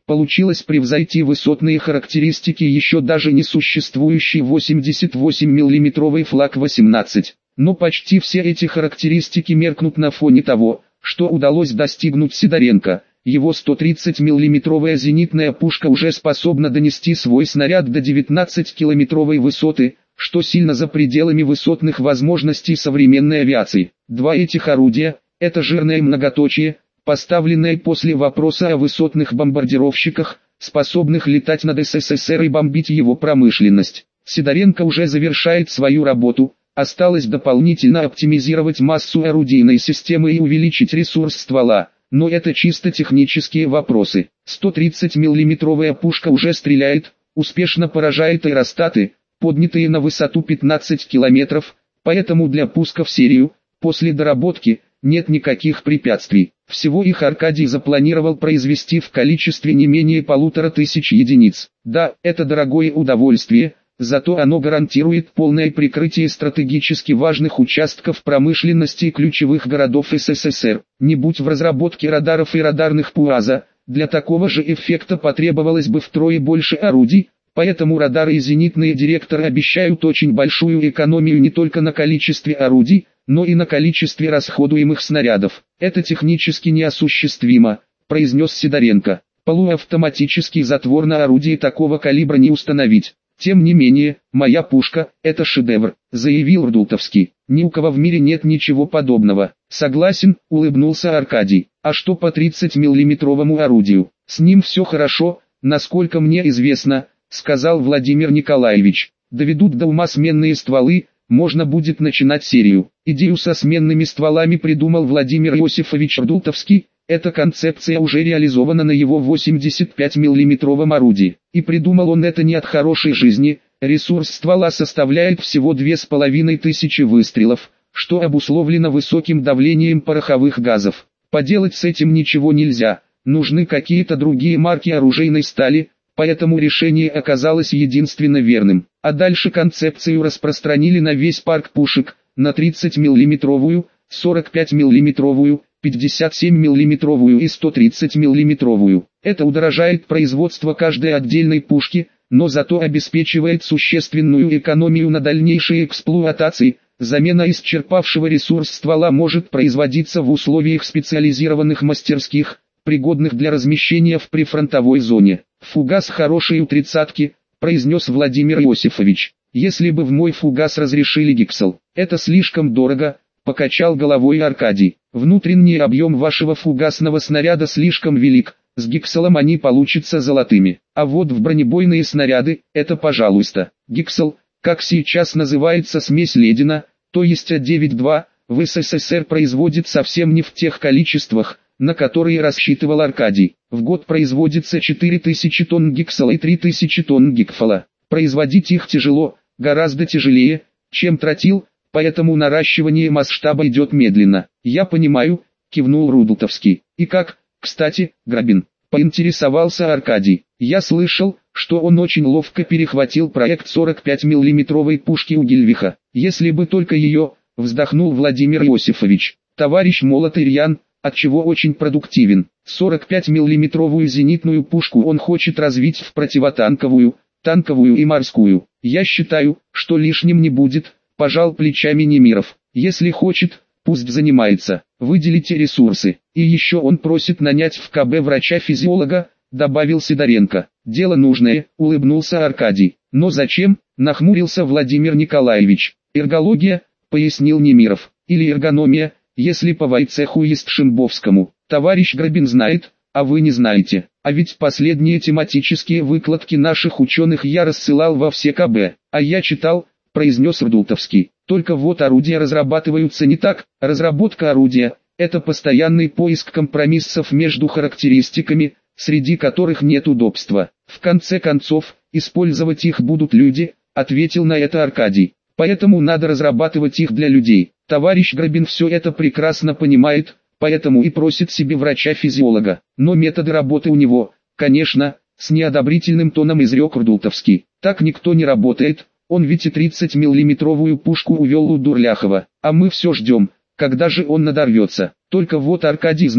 Получилось превзойти высотные характеристики еще даже не существующий восемьдесят восемь миллиметровый флаг восемнадцать. Но почти все эти характеристики меркнут на фоне того, что удалось достигнуть Сидоренко. Его сто тридцать миллиметровая зенитная пушка уже способна донести свой снаряд до девятнадцатикилометровой высоты, что сильно за пределами высотных возможностей современной авиации. Два этих орудия – это жирное многоточие, поставленное после вопроса о высотных бомбардировщиках, способных летать над СССР и бомбить его промышленность. Сидоренко уже завершает свою работу, осталось дополнительно оптимизировать массу орудийной системы и увеличить ресурс ствола. Но это чисто технические вопросы. сто тридцать миллиметровая пушка уже стреляет, успешно поражает аэростаты, поднятые на высоту пятнадцать километров, поэтому для пуска в серию, после доработки, нет никаких препятствий. Всего их Аркадий запланировал произвести в количестве не менее полутора тысяч единиц. Да, это дорогое удовольствие, зато оно гарантирует полное прикрытие стратегически важных участков промышленности и ключевых городов СССР. Не будь в разработке радаров и радарных ПУАЗа, для такого же эффекта потребовалось бы втрое больше орудий, поэтому радары и зенитные директоры обещают очень большую экономию не только на количестве орудий, но и на количестве расходуемых снарядов. Это технически неосуществимо, произнес Сидоренко. Полуавтоматический затвор на орудии такого калибра не установить. Тем не менее, моя пушка – это шедевр, заявил Рдутовский. Ни у кого в мире нет ничего подобного. Согласен, улыбнулся Аркадий. А что по тридцатимиллиметровому орудию? С ним все хорошо, насколько мне известно, сказал Владимир Николаевич. Доведут до ума сменные стволы, можно будет начинать серию. Идею со сменными стволами придумал Владимир Иосифович Рдутовский. Эта концепция уже реализована на его восемьдесят пять миллиметровом орудии. И придумал он это не от хорошей жизни. Ресурс ствола составляет всего две с половиной тысячи выстрелов, что обусловлено высоким давлением пороховых газов. Поделать с этим ничего нельзя, нужны какие-то другие марки оружейной стали, поэтому решение оказалось единственно верным. А дальше концепцию распространили на весь парк пушек, на тридцатимиллиметровую, сорок пять миллиметровую, пятьдесят семь миллиметровую и сто тридцать миллиметровую. Это удорожает производство каждой отдельной пушки, но зато обеспечивает существенную экономию на дальнейшей эксплуатации. Замена исчерпавшего ресурс ствола может производиться в условиях специализированных мастерских, пригодных для размещения в прифронтовой зоне. «Фугас хороший у тридцатки», — произнес Владимир Иосифович. «Если бы в мой фугас разрешили гиксел, это слишком дорого», — покачал головой Аркадий. «Внутренний объем вашего фугасного снаряда слишком велик, с гикселом они получатся золотыми. А вот в бронебойные снаряды, это пожалуйста. Гиксел, как сейчас называется смесь Ледина, то есть А девять два, в СССР производит совсем не в тех количествах, на которые рассчитывал Аркадий. В год производится четыре тысячи тонн гиксела и три тысячи тонн гикфола. Производить их тяжело, гораздо тяжелее, чем тротил, поэтому наращивание масштаба идет медленно». «Я понимаю», — кивнул Рдутовский. «И как, кстати, Грабин?» — поинтересовался Аркадий. «Я слышал, что он очень ловко перехватил проект сорок пять миллиметровой пушки у Гельвиха. Если бы только ее», — вздохнул Владимир Иосифович. «Товарищ молод и рьян, отчего очень продуктивен. сорок пять миллиметровую зенитную пушку он хочет развить в противотанковую, танковую и морскую. Я считаю, что лишним не будет», — пожал плечами Немиров. «Если хочет, пусть занимается. Выделите ресурсы. И еще он просит нанять в КБ врача-физиолога», — добавил Сидоренко. «Дело нужное», — улыбнулся Аркадий. «Но зачем?» — нахмурился Владимир Николаевич. «Эргология», — пояснил Немиров. «Или эргономия, если по Войцеху есть Шимбовскому. Товарищ Грабин знает, а вы не знаете. А ведь последние тематические выкладки наших ученых я рассылал во все КБ. А я читал», — произнес Рдутовский. «Только вот орудия разрабатываются не так. Разработка орудия — это постоянный поиск компромиссов между характеристиками, среди которых нет удобства. В конце концов, использовать их будут люди», — ответил на это Аркадий. «Поэтому надо разрабатывать их для людей. Товарищ Грабин все это прекрасно понимает, поэтому и просит себе врача-физиолога. Но методы работы у него, конечно, с неодобрительным тоном изрек Рдутовский. Так никто не работает. Он ведь и тридцатимиллиметровую пушку увел у Дурляхова, а мы все ждем, когда же он надорвется». Только вот Аркадий знал,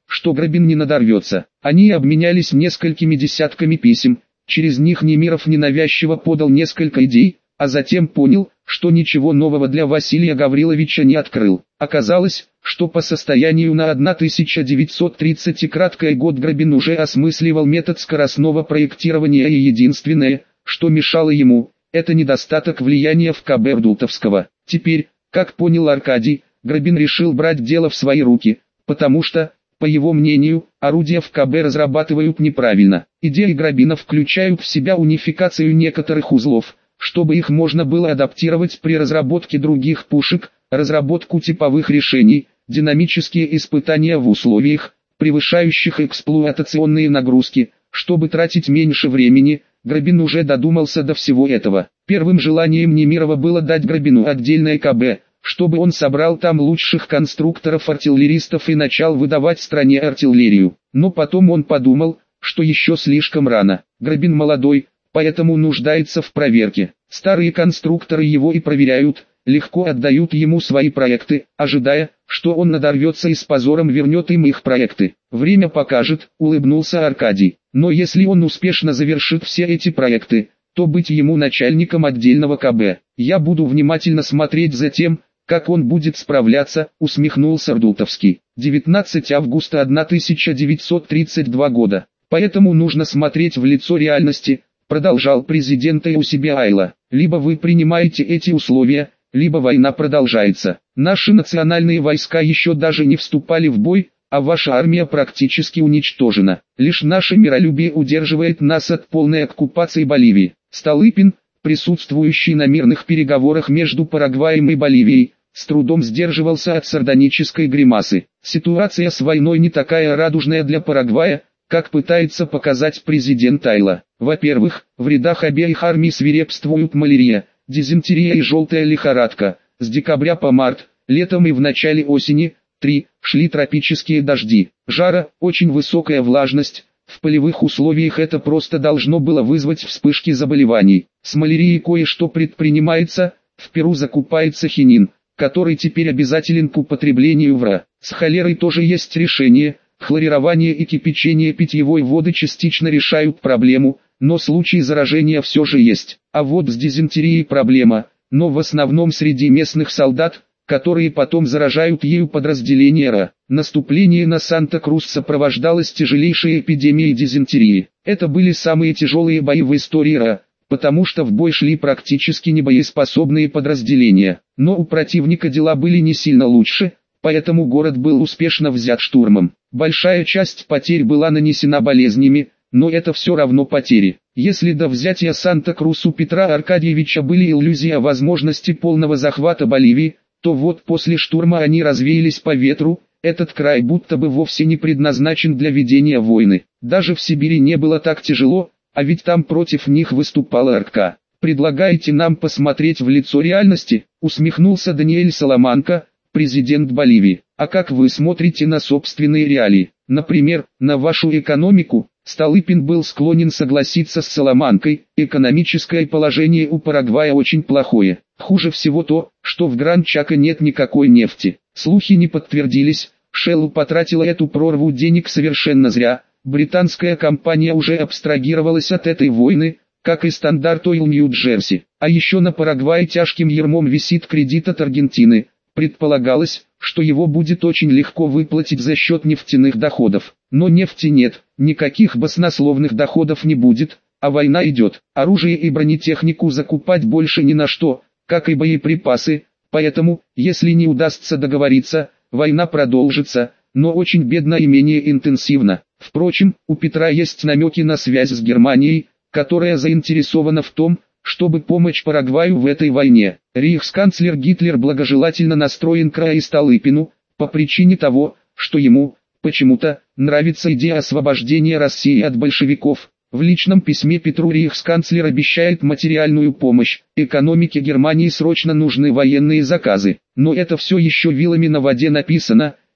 что Грабин не надорвется. Они обменялись несколькими десятками писем, через них Немиров ненавязчиво подал несколько идей, а затем понял, что ничего нового для Василия Гавриловича не открыл. Оказалось, что по состоянию на тысяча девятьсот тридцатый краткий год Грабин уже осмысливал метод скоростного проектирования, и единственное, что мешало ему, это недостаток влияния в ка бэ Рдутовского. Теперь, как понял Аркадий, Грабин решил брать дело в свои руки, потому что, по его мнению, орудия в ка бэ разрабатывают неправильно. Идеи Грабина включают в себя унификацию некоторых узлов, чтобы их можно было адаптировать при разработке других пушек, разработку типовых решений, динамические испытания в условиях, превышающих эксплуатационные нагрузки. Чтобы тратить меньше времени, Грабин уже додумался до всего этого. Первым желанием Немирова было дать Грабину отдельное ка бэ, чтобы он собрал там лучших конструкторов-артиллеристов и начал выдавать стране артиллерию. Но потом он подумал, что еще слишком рано. Грабин молодой, поэтому нуждается в проверке. Старые конструкторы его и проверяют, легко отдают ему свои проекты, ожидая, что он надорвется и с позором вернет им их проекты. Время покажет, улыбнулся Аркадий. Но если он успешно завершит все эти проекты, то быть ему начальником отдельного ка бэ. Я буду внимательно смотреть за тем, как он будет справляться, усмехнулся Рдутовский. девятнадцатого августа тысяча девятьсот тридцать второго года. Поэтому нужно смотреть в лицо реальности, продолжал президент у себя Айло. Либо вы принимаете эти условия, либо война продолжается. Наши национальные войска еще даже не вступали в бой, а ваша армия практически уничтожена. Лишь наше миролюбие удерживает нас от полной оккупации Боливии. Столыпин, присутствующий на мирных переговорах между Парагваем и Боливией, с трудом сдерживался от сардонической гримасы. Ситуация с войной не такая радужная для Парагвая, как пытается показать президент Айло. Во-первых, в рядах обеих армий свирепствуют малярия, дизентерия и желтая лихорадка. С декабря по март, летом и в начале осени, три, шли тропические дожди. Жара, очень высокая влажность. В полевых условиях это просто должно было вызвать вспышки заболеваний. С малярией кое-что предпринимается, в Перу закупается хинин, который теперь обязателен к употреблению в РА. С холерой тоже есть решение. Хлорирование и кипячение питьевой воды частично решают проблему, но случаи заражения все же есть. А вот с дизентерией проблема, но в основном среди местных солдат, которые потом заражают ею подразделения РА. Наступление на Санта-Крус сопровождалось тяжелейшей эпидемией дизентерии. Это были самые тяжелые бои в истории РА, потому что в бой шли практически небоеспособные подразделения. Но у противника дела были не сильно лучше, поэтому город был успешно взят штурмом. Большая часть потерь была нанесена болезнями, но это все равно потери. Если до взятия Санта-Крус у Петра Аркадьевича были иллюзии о возможности полного захвата Боливии, то вот после штурма они развеялись по ветру. Этот край будто бы вовсе не предназначен для ведения войны. Даже в Сибири не было так тяжело, а ведь там против них выступала АРК. «Предлагаете нам посмотреть в лицо реальности?» — усмехнулся Даниэль Саламанка, президент Боливии. «А как вы смотрите на собственные реалии? Например, на вашу экономику?» Столыпин был склонен согласиться с Саламанкой. Экономическое положение у Парагвая очень плохое. Хуже всего то, что в Гран-Чако нет никакой нефти. Слухи не подтвердились, Шелл потратила эту прорву денег совершенно зря. Британская компания уже абстрагировалась от этой войны, как и Стандарт Ойл Нью-Джерси. А еще на Парагвае тяжким ярмом висит кредит от Аргентины. Предполагалось, что его будет очень легко выплатить за счет нефтяных доходов. Но нефти нет, никаких баснословных доходов не будет, а война идет. Оружие и бронетехнику закупать больше ни на что, как и боеприпасы, поэтому, если не удастся договориться, война продолжится, но очень бедно и менее интенсивно. Впрочем, у Петра есть намеки на связь с Германией, которая заинтересована в том, чтобы помочь Парагваю в этой войне. Рейхсканцлер Гитлер благожелательно настроен к РА и Столыпину, по причине того, что ему, почему-то, нравится идея освобождения России от большевиков. В личном письме Петру рейхсканцлер обещает материальную помощь. Экономике Германии срочно нужны военные заказы. Но это все еще вилами на воде написано.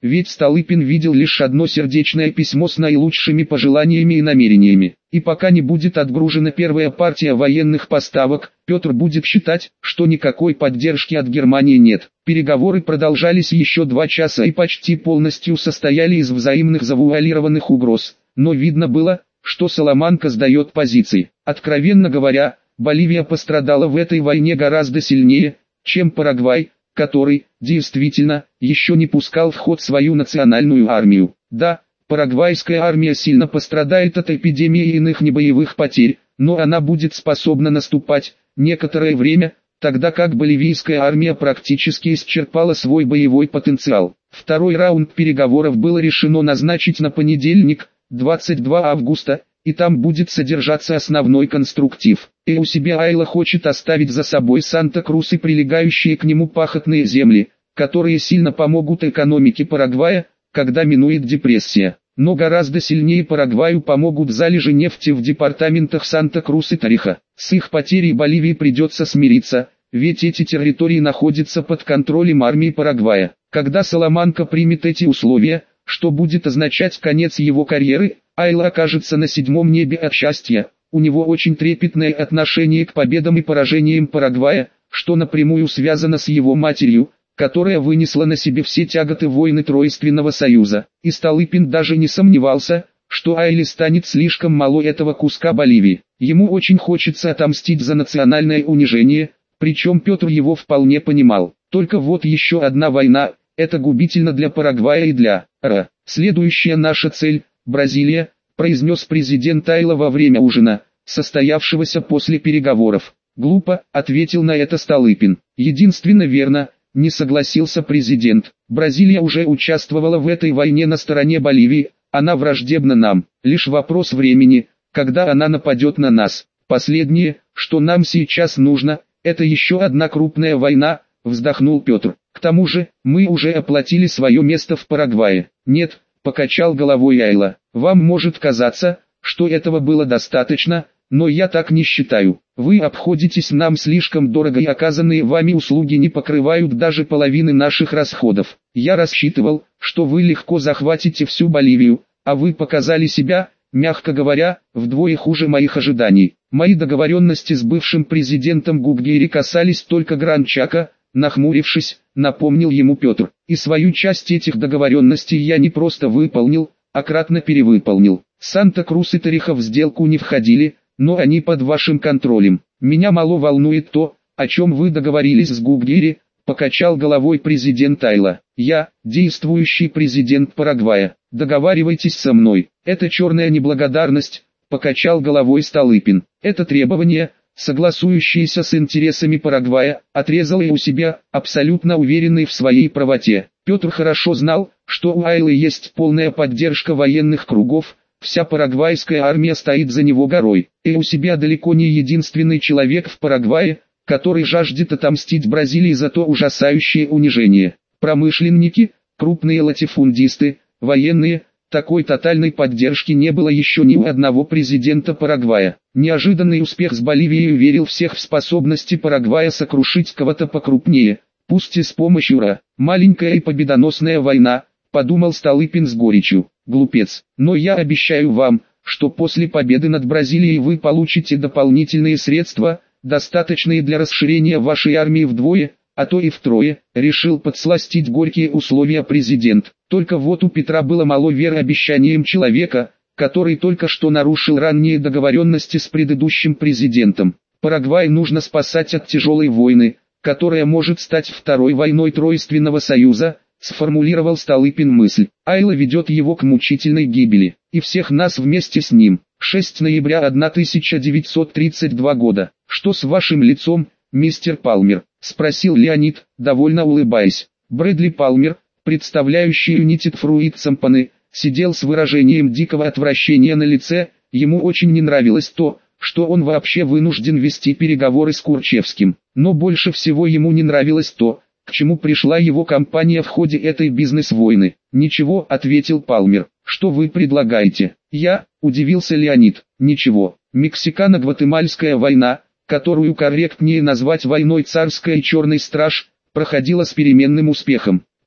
ведь Столыпин видел лишь одно сердечное письмо с наилучшими пожеланиями и намерениями. И пока не будет отгружена первая партия военных поставок, Петр будет считать, что никакой поддержки от Германии нет. Переговоры продолжались еще два часа и почти полностью состояли из взаимных завуалированных угроз, но видно было, что Саламанка сдает позиции. Откровенно говоря, Боливия пострадала в этой войне гораздо сильнее, чем Парагвай, который, действительно, еще не пускал в ход свою национальную армию. Да, парагвайская армия сильно пострадает от эпидемии и иных небоевых потерь, но она будет способна наступать некоторое время, тогда как боливийская армия практически исчерпала свой боевой потенциал. Второй раунд переговоров было решено назначить на понедельник, двадцать второго августа, и там будет содержаться основной конструктив. Эусебио Айла хочет оставить за собой Санта-Крус и прилегающие к нему пахотные земли, которые сильно помогут экономике Парагвая, когда минует депрессия. Но гораздо сильнее Парагваю помогут залежи нефти в департаментах Санта-Крус и Тариха. С их потерей Боливии придется смириться, ведь эти территории находятся под контролем армии Парагвая. Когда Саламанка примет эти условия, что будет означать конец его карьеры, Айла окажется на седьмом небе от счастья. У него очень трепетное отношение к победам и поражениям Парагвая, что напрямую связано с его матерью, которая вынесла на себе все тяготы войны Тройственного Союза. И Столыпин даже не сомневался, что Айле станет слишком мало этого куска Боливии. Ему очень хочется отомстить за национальное унижение, причем Петр его вполне понимал. Только вот еще одна война, это губительно для Парагвая и для Р. Следующая наша цель – Бразилия, произнес президент Айла во время ужина, состоявшегося после переговоров. Глупо, ответил на это Столыпин. Единственно верно, не согласился президент. Бразилия уже участвовала в этой войне на стороне Боливии, она враждебна нам. Лишь вопрос времени, когда она нападет на нас. Последнее, что нам сейчас нужно, это еще одна крупная война, вздохнул Петр. К тому же, мы уже оплатили свое место в Парагвае. Нет, покачал головой Айла. Вам может казаться, что этого было достаточно, но я так не считаю. Вы обходитесь нам слишком дорого и оказанные вами услуги не покрывают даже половины наших расходов. Я рассчитывал, что вы легко захватите всю Боливию, а вы показали себя, мягко говоря, вдвое хуже моих ожиданий. Мои договоренности с бывшим президентом Гуггейри касались только Гран-Чака, нахмурившись, напомнил ему Петр. И свою часть этих договоренностей я не просто выполнил, а кратно перевыполнил. Санта-Крус и Тариха в сделку не входили, но они под вашим контролем. Меня мало волнует то, о чем вы договорились с Гуггейри, покачал головой президент Айла. Я, действующий президент Парагвая, договаривайтесь со мной. Это черная неблагодарность, покачал головой Столыпин. Это требование, согласующееся с интересами Парагвая, отрезал и у себя, абсолютно уверенный в своей правоте. Петр хорошо знал, что у Айлы есть полная поддержка военных кругов, вся парагвайская армия стоит за него горой. И у себя далеко не единственный человек в Парагвае, который жаждет отомстить Бразилии за то ужасающее унижение. Промышленники, крупные латифундисты, военные, такой тотальной поддержки не было еще ни у одного президента Парагвая. Неожиданный успех с Боливией уверил всех в способности Парагвая сокрушить кого-то покрупнее, пусть и с помощью Ра. Маленькая и победоносная война, подумал Столыпин с горечью. Глупец, но я обещаю вам, что после победы над Бразилией вы получите дополнительные средства, достаточные для расширения вашей армии вдвое, а то и втрое, решил подсластить горькие условия президент. Только вот у Петра было мало веры обещаниям человека, который только что нарушил ранние договоренности с предыдущим президентом. Парагвай нужно спасать от тяжелой войны, которая может стать второй войной Тройственного Союза, сформулировал Столыпин мысль. Айла ведет его к мучительной гибели, и всех нас вместе с ним. шестого ноября тысяча девятьсот тридцать второго года. Что с вашим лицом, мистер Палмер? Спросил Леонид, довольно улыбаясь. Брэдли Палмер, представляющий United Fruit Company, сидел с выражением дикого отвращения на лице. Ему очень не нравилось то, что он вообще вынужден вести переговоры с Курчевским. Но больше всего ему не нравилось то, к чему пришла его компания в ходе этой бизнес-войны. «Ничего», — ответил Палмер. «Что вы предлагаете?» «Я», — удивился Леонид. «Ничего. Мексикано-гватемальская война, которую корректнее назвать войной царской и черной страж, проходила с переменным успехом.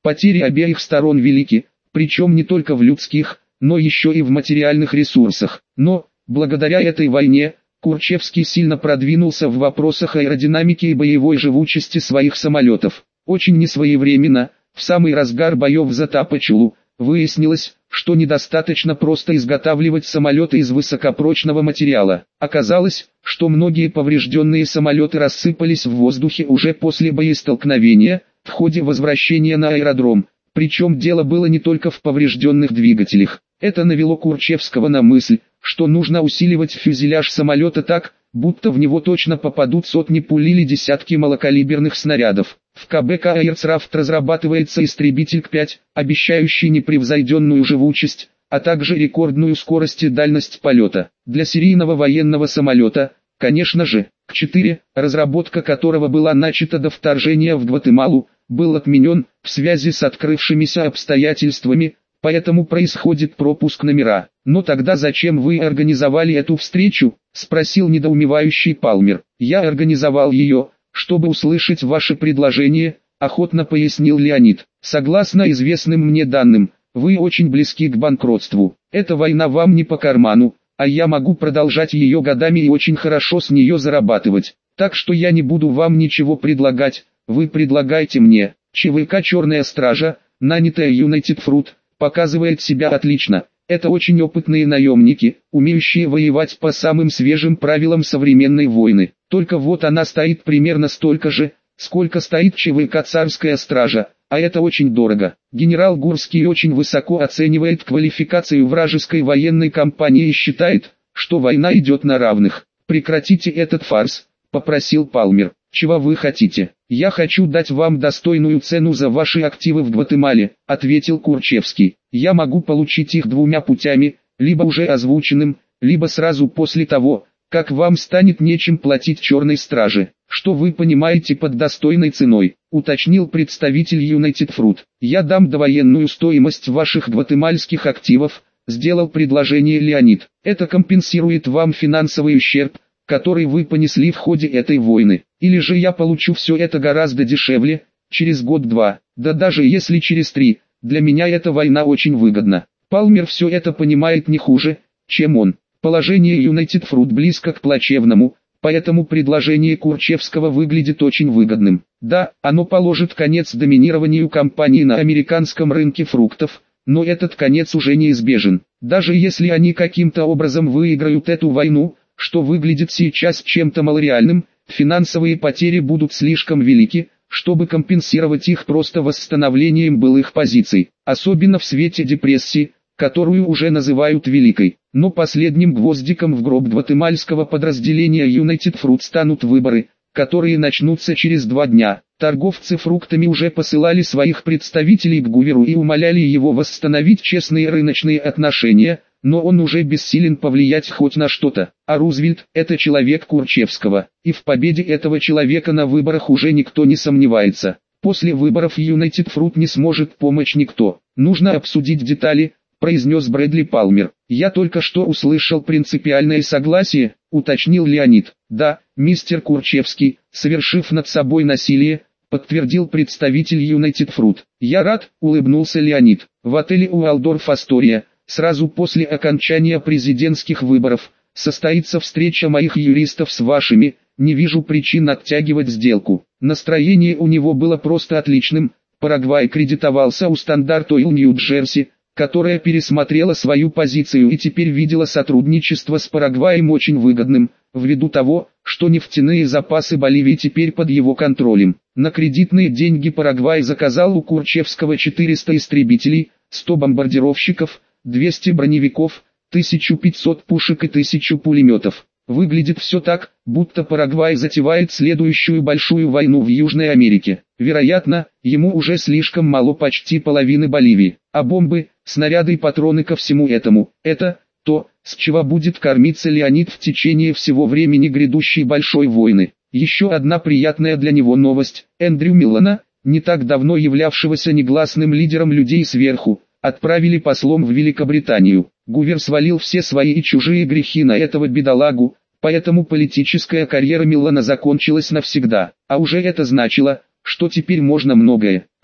Потери обеих сторон велики, причем не только в людских, но еще и в материальных ресурсах. Но, благодаря этой войне, Курчевский сильно продвинулся в вопросах аэродинамики и боевой живучести своих самолетов. Очень несвоевременно, в самый разгар боев за Тапачулу, выяснилось, что недостаточно просто изготавливать самолеты из высокопрочного материала. Оказалось, что многие поврежденные самолеты рассыпались в воздухе уже после боестолкновения, в ходе возвращения на аэродром. Причем дело было не только в поврежденных двигателях. Это навело Курчевского на мысль, что нужно усиливать фюзеляж самолета так, будто в него точно попадут сотни пуль или десятки малокалиберных снарядов. В КБК Аэрцрафт разрабатывается истребитель К пять, обещающий непревзойденную живучесть, а также рекордную скорость и дальность полета. Для серийного военного самолета, конечно же, К четыре, разработка которого была начата до вторжения в Гватемалу, был отменен в связи с открывшимися обстоятельствами, поэтому происходит пропуск номера. «Но тогда зачем вы организовали эту встречу?» – спросил недоумевающий Палмер. «Я организовал ее, чтобы услышать ваше предложение», – охотно пояснил Леонид. «Согласно известным мне данным, вы очень близки к банкротству. Эта война вам не по карману, а я могу продолжать ее годами и очень хорошо с нее зарабатывать. Так что я не буду вам ничего предлагать, вы предлагайте мне». ЧВК «Черная стража», нанятая United Fruit, показывает себя отлично. Это очень опытные наемники, умеющие воевать по самым свежим правилам современной войны. Только вот она стоит примерно столько же, сколько стоит ЧВК «Царская стража», а это очень дорого. Генерал Гурский очень высоко оценивает квалификацию вражеской военной компании и считает, что война идет на равных. «Прекратите этот фарс», — попросил Палмер. «Чего вы хотите?» «Я хочу дать вам достойную цену за ваши активы в Гватемале», — ответил Курчевский. «Я могу получить их двумя путями, либо уже озвученным, либо сразу после того, как вам станет нечем платить черной страже». «Что вы понимаете под достойной ценой?» — уточнил представитель United Fruit. «Я дам довоенную стоимость ваших гватемальских активов», — сделал предложение Леонид. «Это компенсирует вам финансовый ущерб, который вы понесли в ходе этой войны. Или же я получу все это гораздо дешевле, через год-два, да даже если через три, для меня эта война очень выгодна». Палмер все это понимает не хуже, чем он. Положение United Fruit близко к плачевному, поэтому предложение Курчевского выглядит очень выгодным. Да, оно положит конец доминированию компаний на американском рынке фруктов, но этот конец уже неизбежен. Даже если они каким-то образом выиграют эту войну, что выглядит сейчас чем-то малореальным, финансовые потери будут слишком велики, чтобы компенсировать их просто восстановлением былых позиций, особенно в свете депрессии, которую уже называют великой. Но последним гвоздиком в гроб гватемальского подразделения United Fruit станут выборы, которые начнутся через два дня. Торговцы фруктами уже посылали своих представителей к Гуверу и умоляли его восстановить честные рыночные отношения, но он уже бессилен повлиять хоть на что-то. А Рузвельт – это человек Курчевского, и в победе этого человека на выборах уже никто не сомневается. После выборов United Fruit не сможет помочь никто. «Нужно обсудить детали», — произнес Брэдли Палмер. «Я только что услышал принципиальное согласие», — уточнил Леонид. «Да, мистер Курчевский, совершив над собой насилие», — подтвердил представитель United Fruit. «Я рад», — улыбнулся Леонид. «В отеле Уалдорф Астория, сразу после окончания президентских выборов, состоится встреча моих юристов с вашими, не вижу причин оттягивать сделку». Настроение у него было просто отличным. Парагвай кредитовался у Стандарт Ойл Нью-Джерси, которая пересмотрела свою позицию и теперь видела сотрудничество с Парагваем очень выгодным, ввиду того, что нефтяные запасы Боливии теперь под его контролем. На кредитные деньги Парагвай заказал у Курчевского четыреста истребителей, сто бомбардировщиков, двести броневиков, тысячу пятьсот пушек и тысячу пулеметов. Выглядит все так, будто Парагвай затевает следующую большую войну в Южной Америке. Вероятно, ему уже слишком мало почти половины Боливии. А бомбы, снаряды и патроны ко всему этому – это то, с чего будет кормиться Леонид в течение всего времени грядущей большой войны. Еще одна приятная для него новость. Эндрю Миллана, не так давно являвшегося негласным лидером людей сверху, отправили послом в Великобританию. Гувер свалил все свои и чужие грехи на этого бедолагу, поэтому политическая карьера Миллана закончилась навсегда. А уже это значило, что теперь можно многое.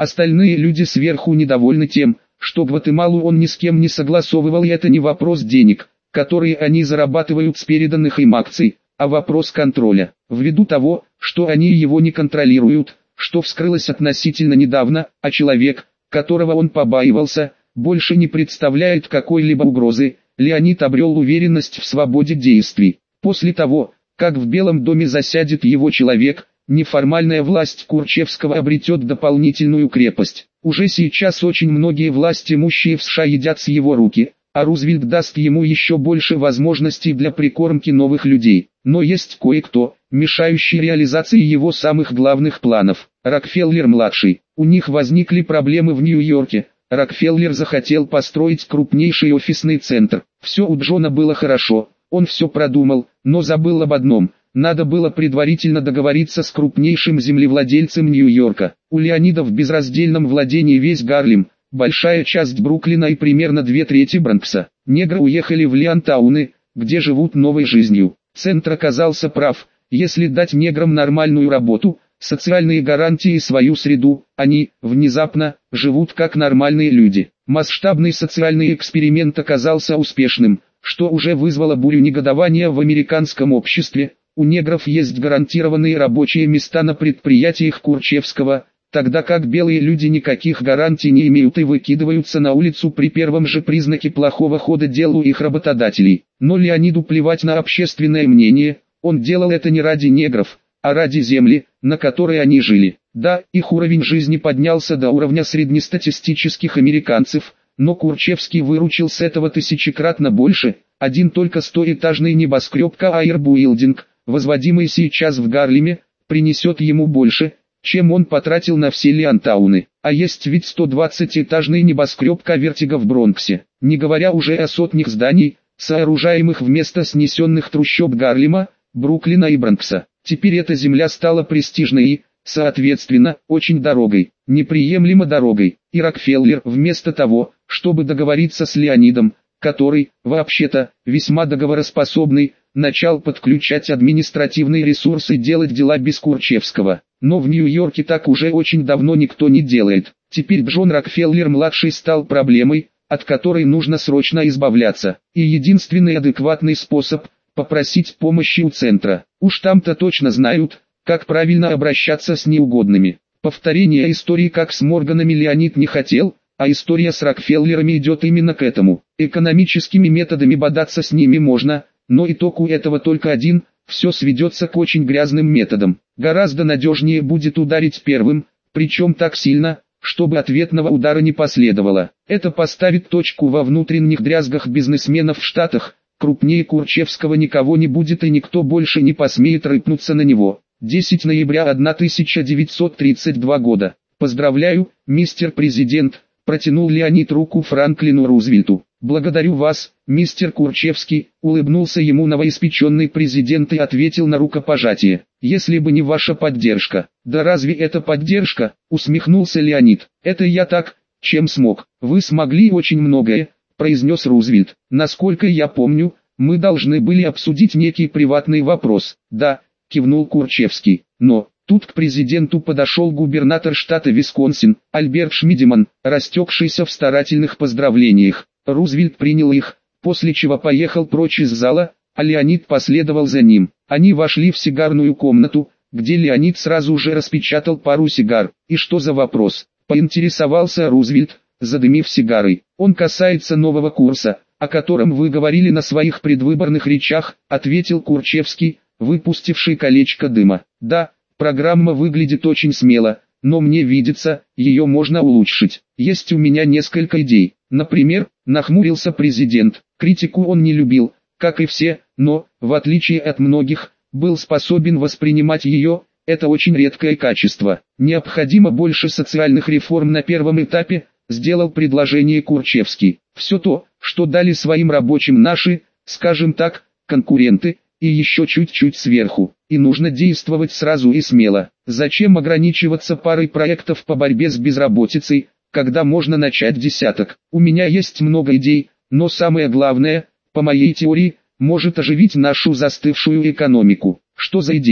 Остальные люди сверху недовольны тем, что Гватемалу он ни с кем не согласовывал, и это не вопрос денег, которые они зарабатывают с переданных им акций, а вопрос контроля. Ввиду того, что они его не контролируют, что вскрылось относительно недавно, а человек, которого он побаивался, больше не представляет какой-либо угрозы, Леонид обрел уверенность в свободе действий. После того, как в Белом доме засядет его человек, неформальная власть Курчевского обретет дополнительную крепость. Уже сейчас очень многие властимущие в США едят с его руки, а Рузвельт даст ему еще больше возможностей для прикормки новых людей. Но есть кое-кто, мешающий реализации его самых главных планов. Рокфеллер-младший. У них возникли проблемы в Нью-Йорке. Рокфеллер захотел построить крупнейший офисный центр. Все у Джона было хорошо, он все продумал, но забыл об одном. Надо было предварительно договориться с крупнейшим землевладельцем Нью-Йорка. У Леонида в безраздельном владении весь Гарлем, большая часть Бруклина и примерно две трети Бронкса. Негры уехали в Лиантауны, где живут новой жизнью. Центр оказался прав. Если дать неграм нормальную работу, социальные гарантии и свою среду, они, внезапно, живут как нормальные люди. Масштабный социальный эксперимент оказался успешным, что уже вызвало бурю негодования в американском обществе. У негров есть гарантированные рабочие места на предприятиях Курчевского, тогда как белые люди никаких гарантий не имеют и выкидываются на улицу при первом же признаке плохого хода дел у их работодателей. Но Леониду плевать на общественное мнение, он делал это не ради негров, а ради земли, на которой они жили. Да, их уровень жизни поднялся до уровня среднестатистических американцев, но Курчевский выручил с этого тысячекратно больше. Один только стоэтажный небоскреб Каир Буилдинг, возводимый сейчас в Гарлеме, принесет ему больше, чем он потратил на все Лиантауны. А есть ведь сто двадцатиэтажный небоскреб Кавертига в Бронксе, не говоря уже о сотнях зданий, сооружаемых вместо снесенных трущоб Гарлема, Бруклина и Бронкса. Теперь эта земля стала престижной и, соответственно, очень дорогой, неприемлемо дорогой. И Рокфеллер, вместо того, чтобы договориться с Леонидом, который, вообще-то, весьма договороспособный, начал подключать административные ресурсы и делать дела без Курчевского. Но в Нью-Йорке так уже очень давно никто не делает. Теперь Джон Рокфеллер-младший стал проблемой, от которой нужно срочно избавляться. И единственный адекватный способ – попросить помощи у центра. Уж там-то точно знают, как правильно обращаться с неугодными. Повторение истории как с Морганами Леонид не хотел, а история с Рокфеллерами идет именно к этому. Экономическими методами бодаться с ними можно, но итог у этого только один, все сведется к очень грязным методам. Гораздо надежнее будет ударить первым, причем так сильно, чтобы ответного удара не последовало. Это поставит точку во внутренних дрязгах бизнесменов в Штатах, крупнее Курчевского никого не будет и никто больше не посмеет рыпнуться на него. десятого ноября тысяча девятьсот тридцать второго года. Поздравляю, мистер президент, протянул Леонид руку Франклину Рузвельту. Благодарю вас, мистер Курчевский, улыбнулся ему новоиспеченный президент и ответил на рукопожатие. Если бы не ваша поддержка. Да разве это поддержка, усмехнулся Леонид. Это я так, чем смог. Вы смогли очень многое, произнес Рузвельт. Насколько я помню, мы должны были обсудить некий приватный вопрос. Да, кивнул Курчевский. Но тут к президенту подошел губернатор штата Висконсин, Альберт Шмидиман, растекшийся в старательных поздравлениях. Рузвельт принял их, после чего поехал прочь из зала, а Леонид последовал за ним. Они вошли в сигарную комнату, где Леонид сразу же распечатал пару сигар. «И что за вопрос?» – поинтересовался Рузвельт, задымив сигарой. «Он касается нового курса, о котором вы говорили на своих предвыборных речах», – ответил Курчевский, выпустивший колечко дыма. «Да, программа выглядит очень смело, но мне видится, ее можно улучшить. Есть у меня несколько идей. Например, нахмурился президент, критику он не любил, как и все, но, в отличие от многих, был способен воспринимать ее, это очень редкое качество. Необходимо больше социальных реформ на первом этапе, сделал предложение Курчевский. Все то, что дали своим рабочим наши, скажем так, конкуренты, и еще чуть-чуть сверху. И нужно действовать сразу и смело. Зачем ограничиваться парой проектов по борьбе с безработицей, когда можно начать десяток? У меня есть много идей, но самое главное, по моей теории, может оживить нашу застывшую экономику. Что за идея?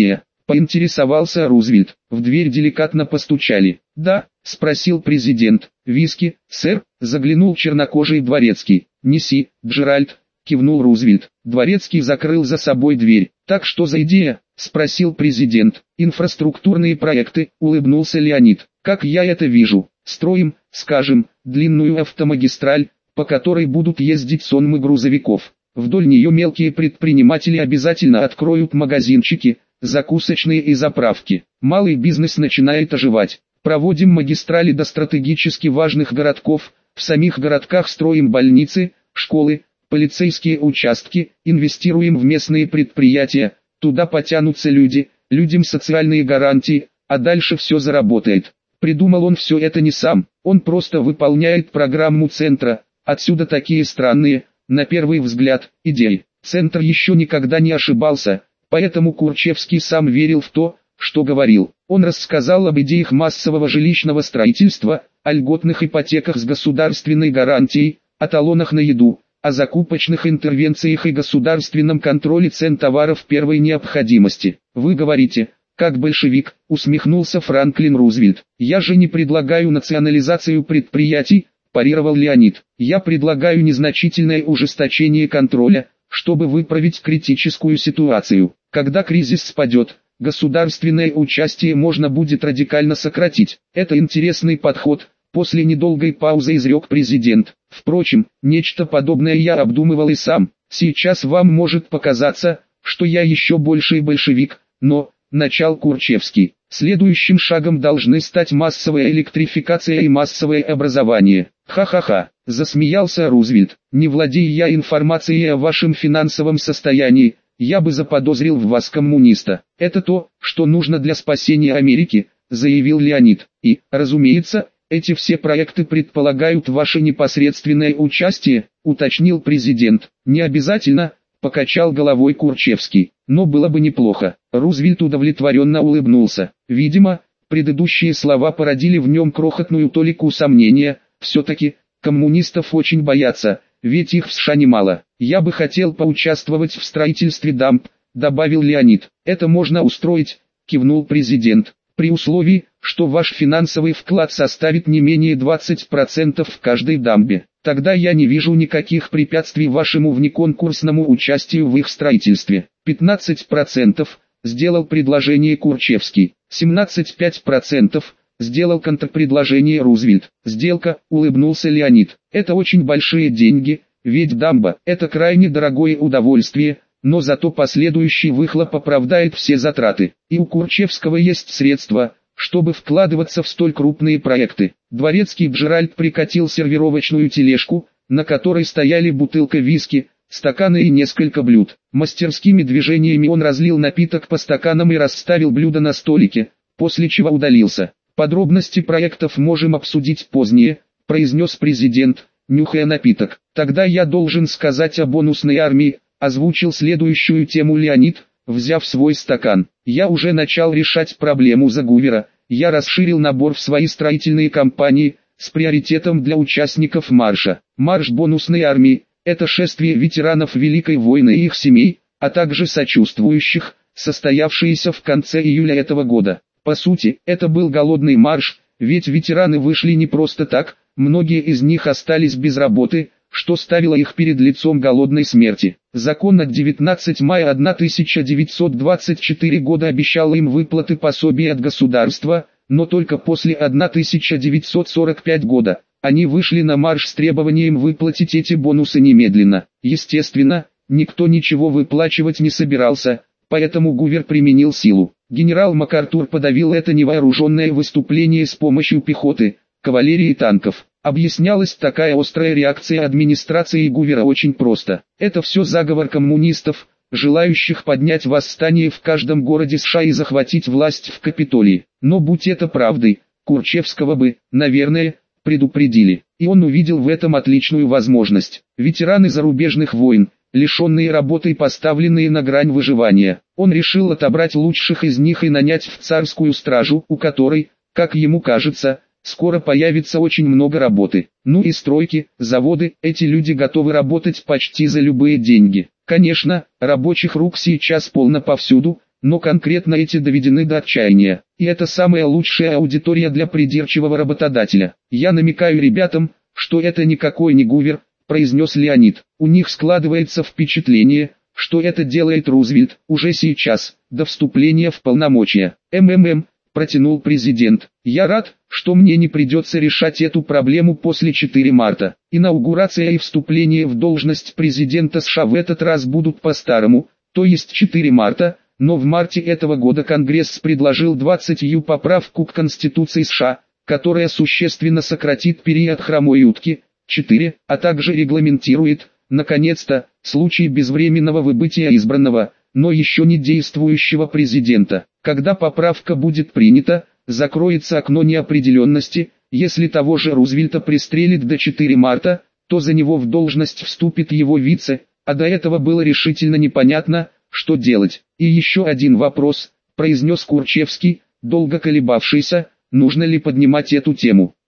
Поинтересовался Рузвельт. В дверь деликатно постучали. «Да?» — спросил президент. «Виски, сэр?» — заглянул чернокожий дворецкий. «Неси, Джеральд», — кивнул Рузвельт. Дворецкий закрыл за собой дверь. «Так что за идея?» — спросил президент. «Инфраструктурные проекты», — улыбнулся Леонид. «Как я это вижу? Строим, скажем, длинную автомагистраль, по которой будут ездить сонмы грузовиков. Вдоль нее мелкие предприниматели обязательно откроют магазинчики, закусочные и заправки. Малый бизнес начинает оживать. Проводим магистрали до стратегически важных городков, в самих городках строим больницы, школы, полицейские участки, инвестируем в местные предприятия, туда потянутся люди, людям социальные гарантии, а дальше все заработает». Придумал он все это не сам, он просто выполняет программу центра, отсюда такие странные, на первый взгляд, идеи. Центр еще никогда не ошибался, поэтому Курчевский сам верил в то, что говорил. Он рассказал об идеях массового жилищного строительства, о льготных ипотеках с государственной гарантией, о талонах на еду, о закупочных интервенциях и государственном контроле цен товаров первой необходимости. «Вы говорите, как большевик», — усмехнулся Франклин Рузвельт. «Я же не предлагаю национализацию предприятий», — парировал Леонид. «Я предлагаю незначительное ужесточение контроля, чтобы выправить критическую ситуацию. Когда кризис спадет, государственное участие можно будет радикально сократить. Это интересный подход», — после недолгой паузы изрек президент. «Впрочем, нечто подобное я обдумывал и сам. Сейчас вам может показаться, что я еще больший большевик, но...» Начал Курчевский. «Следующим шагом должны стать массовая электрификация и массовое образование». «Ха-ха-ха», — засмеялся Рузвельт. «Не владея я информацией о вашем финансовом состоянии, я бы заподозрил в вас коммуниста. Это то, что нужно для спасения Америки», — заявил Леонид. «И, разумеется, эти все проекты предполагают ваше непосредственное участие», — уточнил президент. «Не обязательно», — покачал головой Курчевский. «Но было бы неплохо». Рузвельт удовлетворенно улыбнулся. Видимо, предыдущие слова породили в нем крохотную толику сомнения. Все-таки, коммунистов очень боятся, ведь их в США немало. «Я бы хотел поучаствовать в строительстве дамб», — добавил Леонид. «Это можно устроить», — кивнул президент, «при условии, что ваш финансовый вклад составит не менее двадцати процентов в каждой дамбе. Тогда я не вижу никаких препятствий вашему внеконкурсному участию в их строительстве». «пятнадцать процентов», — сделал предложение Курчевский. «семнадцать целых пять десятых процента», — сделал контрпредложение Рузвельт. «Сделка», — улыбнулся Леонид. «Это очень большие деньги, ведь дамба — это крайне дорогое удовольствие, но зато последующий выхлоп оправдает все затраты. И у Курчевского есть средства, чтобы вкладываться в столь крупные проекты». Дворецкий Джеральд прикатил сервировочную тележку, на которой стояли бутылка виски, стаканы и несколько блюд. Мастерскими движениями он разлил напиток по стаканам и расставил блюда на столике, после чего удалился. «Подробности проектов можем обсудить позднее», — произнес президент, нюхая напиток. «Тогда я должен сказать о бонусной армии», — озвучил следующую тему Леонид, взяв свой стакан. «Я уже начал решать проблему за Гувера. Я расширил набор в свои строительные компании, с приоритетом для участников марша. Марш бонусной армии — это шествие ветеранов Великой войны и их семей, а также сочувствующих, состоявшееся в конце июля этого года. По сути, это был голодный марш, ведь ветераны вышли не просто так, многие из них остались без работы, что ставило их перед лицом голодной смерти. Закон от девятнадцатого мая тысяча девятьсот двадцать четвёртого года обещал им выплаты пособий от государства, но только после тысяча девятьсот сорок пятого года. Они вышли на марш с требованием выплатить эти бонусы немедленно. Естественно, никто ничего выплачивать не собирался, поэтому Гувер применил силу. Генерал МакАртур подавил это невооруженное выступление с помощью пехоты, кавалерии и танков. Объяснялась такая острая реакция администрации Гувера очень просто. Это все заговор коммунистов, желающих поднять восстание в каждом городе США и захватить власть в Капитолии. Но будь это правдой, Курчевского бы, наверное, предупредили. И он увидел в этом отличную возможность. Ветераны зарубежных войн, лишенные работы и поставленные на грань выживания. Он решил отобрать лучших из них и нанять в царскую стражу, у которой, как ему кажется, скоро появится очень много работы. Ну и стройки, заводы, эти люди готовы работать почти за любые деньги. Конечно, рабочих рук сейчас полно повсюду, но конкретно эти доведены до отчаяния. И это самая лучшая аудитория для придирчивого работодателя. Я намекаю ребятам, что это никакой не Гувер, произнес Леонид. У них складывается впечатление, что это делает Рузвельт уже сейчас, до вступления в полномочия. МММ, протянул президент. Я рад, что мне не придется решать эту проблему после четырёхтого марта. Инаугурация и вступление в должность президента США в этот раз будут по-старому, то есть четырёхтого марта, но в марте этого года Конгресс предложил двадцатую поправку к Конституции США, которая существенно сократит период хромой утки, четыре, а также регламентирует, наконец-то, случай безвременного выбытия избранного, но еще не действующего президента. Когда поправка будет принята, закроется окно неопределенности. Если того же Рузвельта пристрелит до четырёхтого марта, то за него в должность вступит его вице, а до этого было решительно непонятно, что делать. И еще один вопрос, произнес Курчевский, долго колебавшийся, нужно ли поднимать эту тему.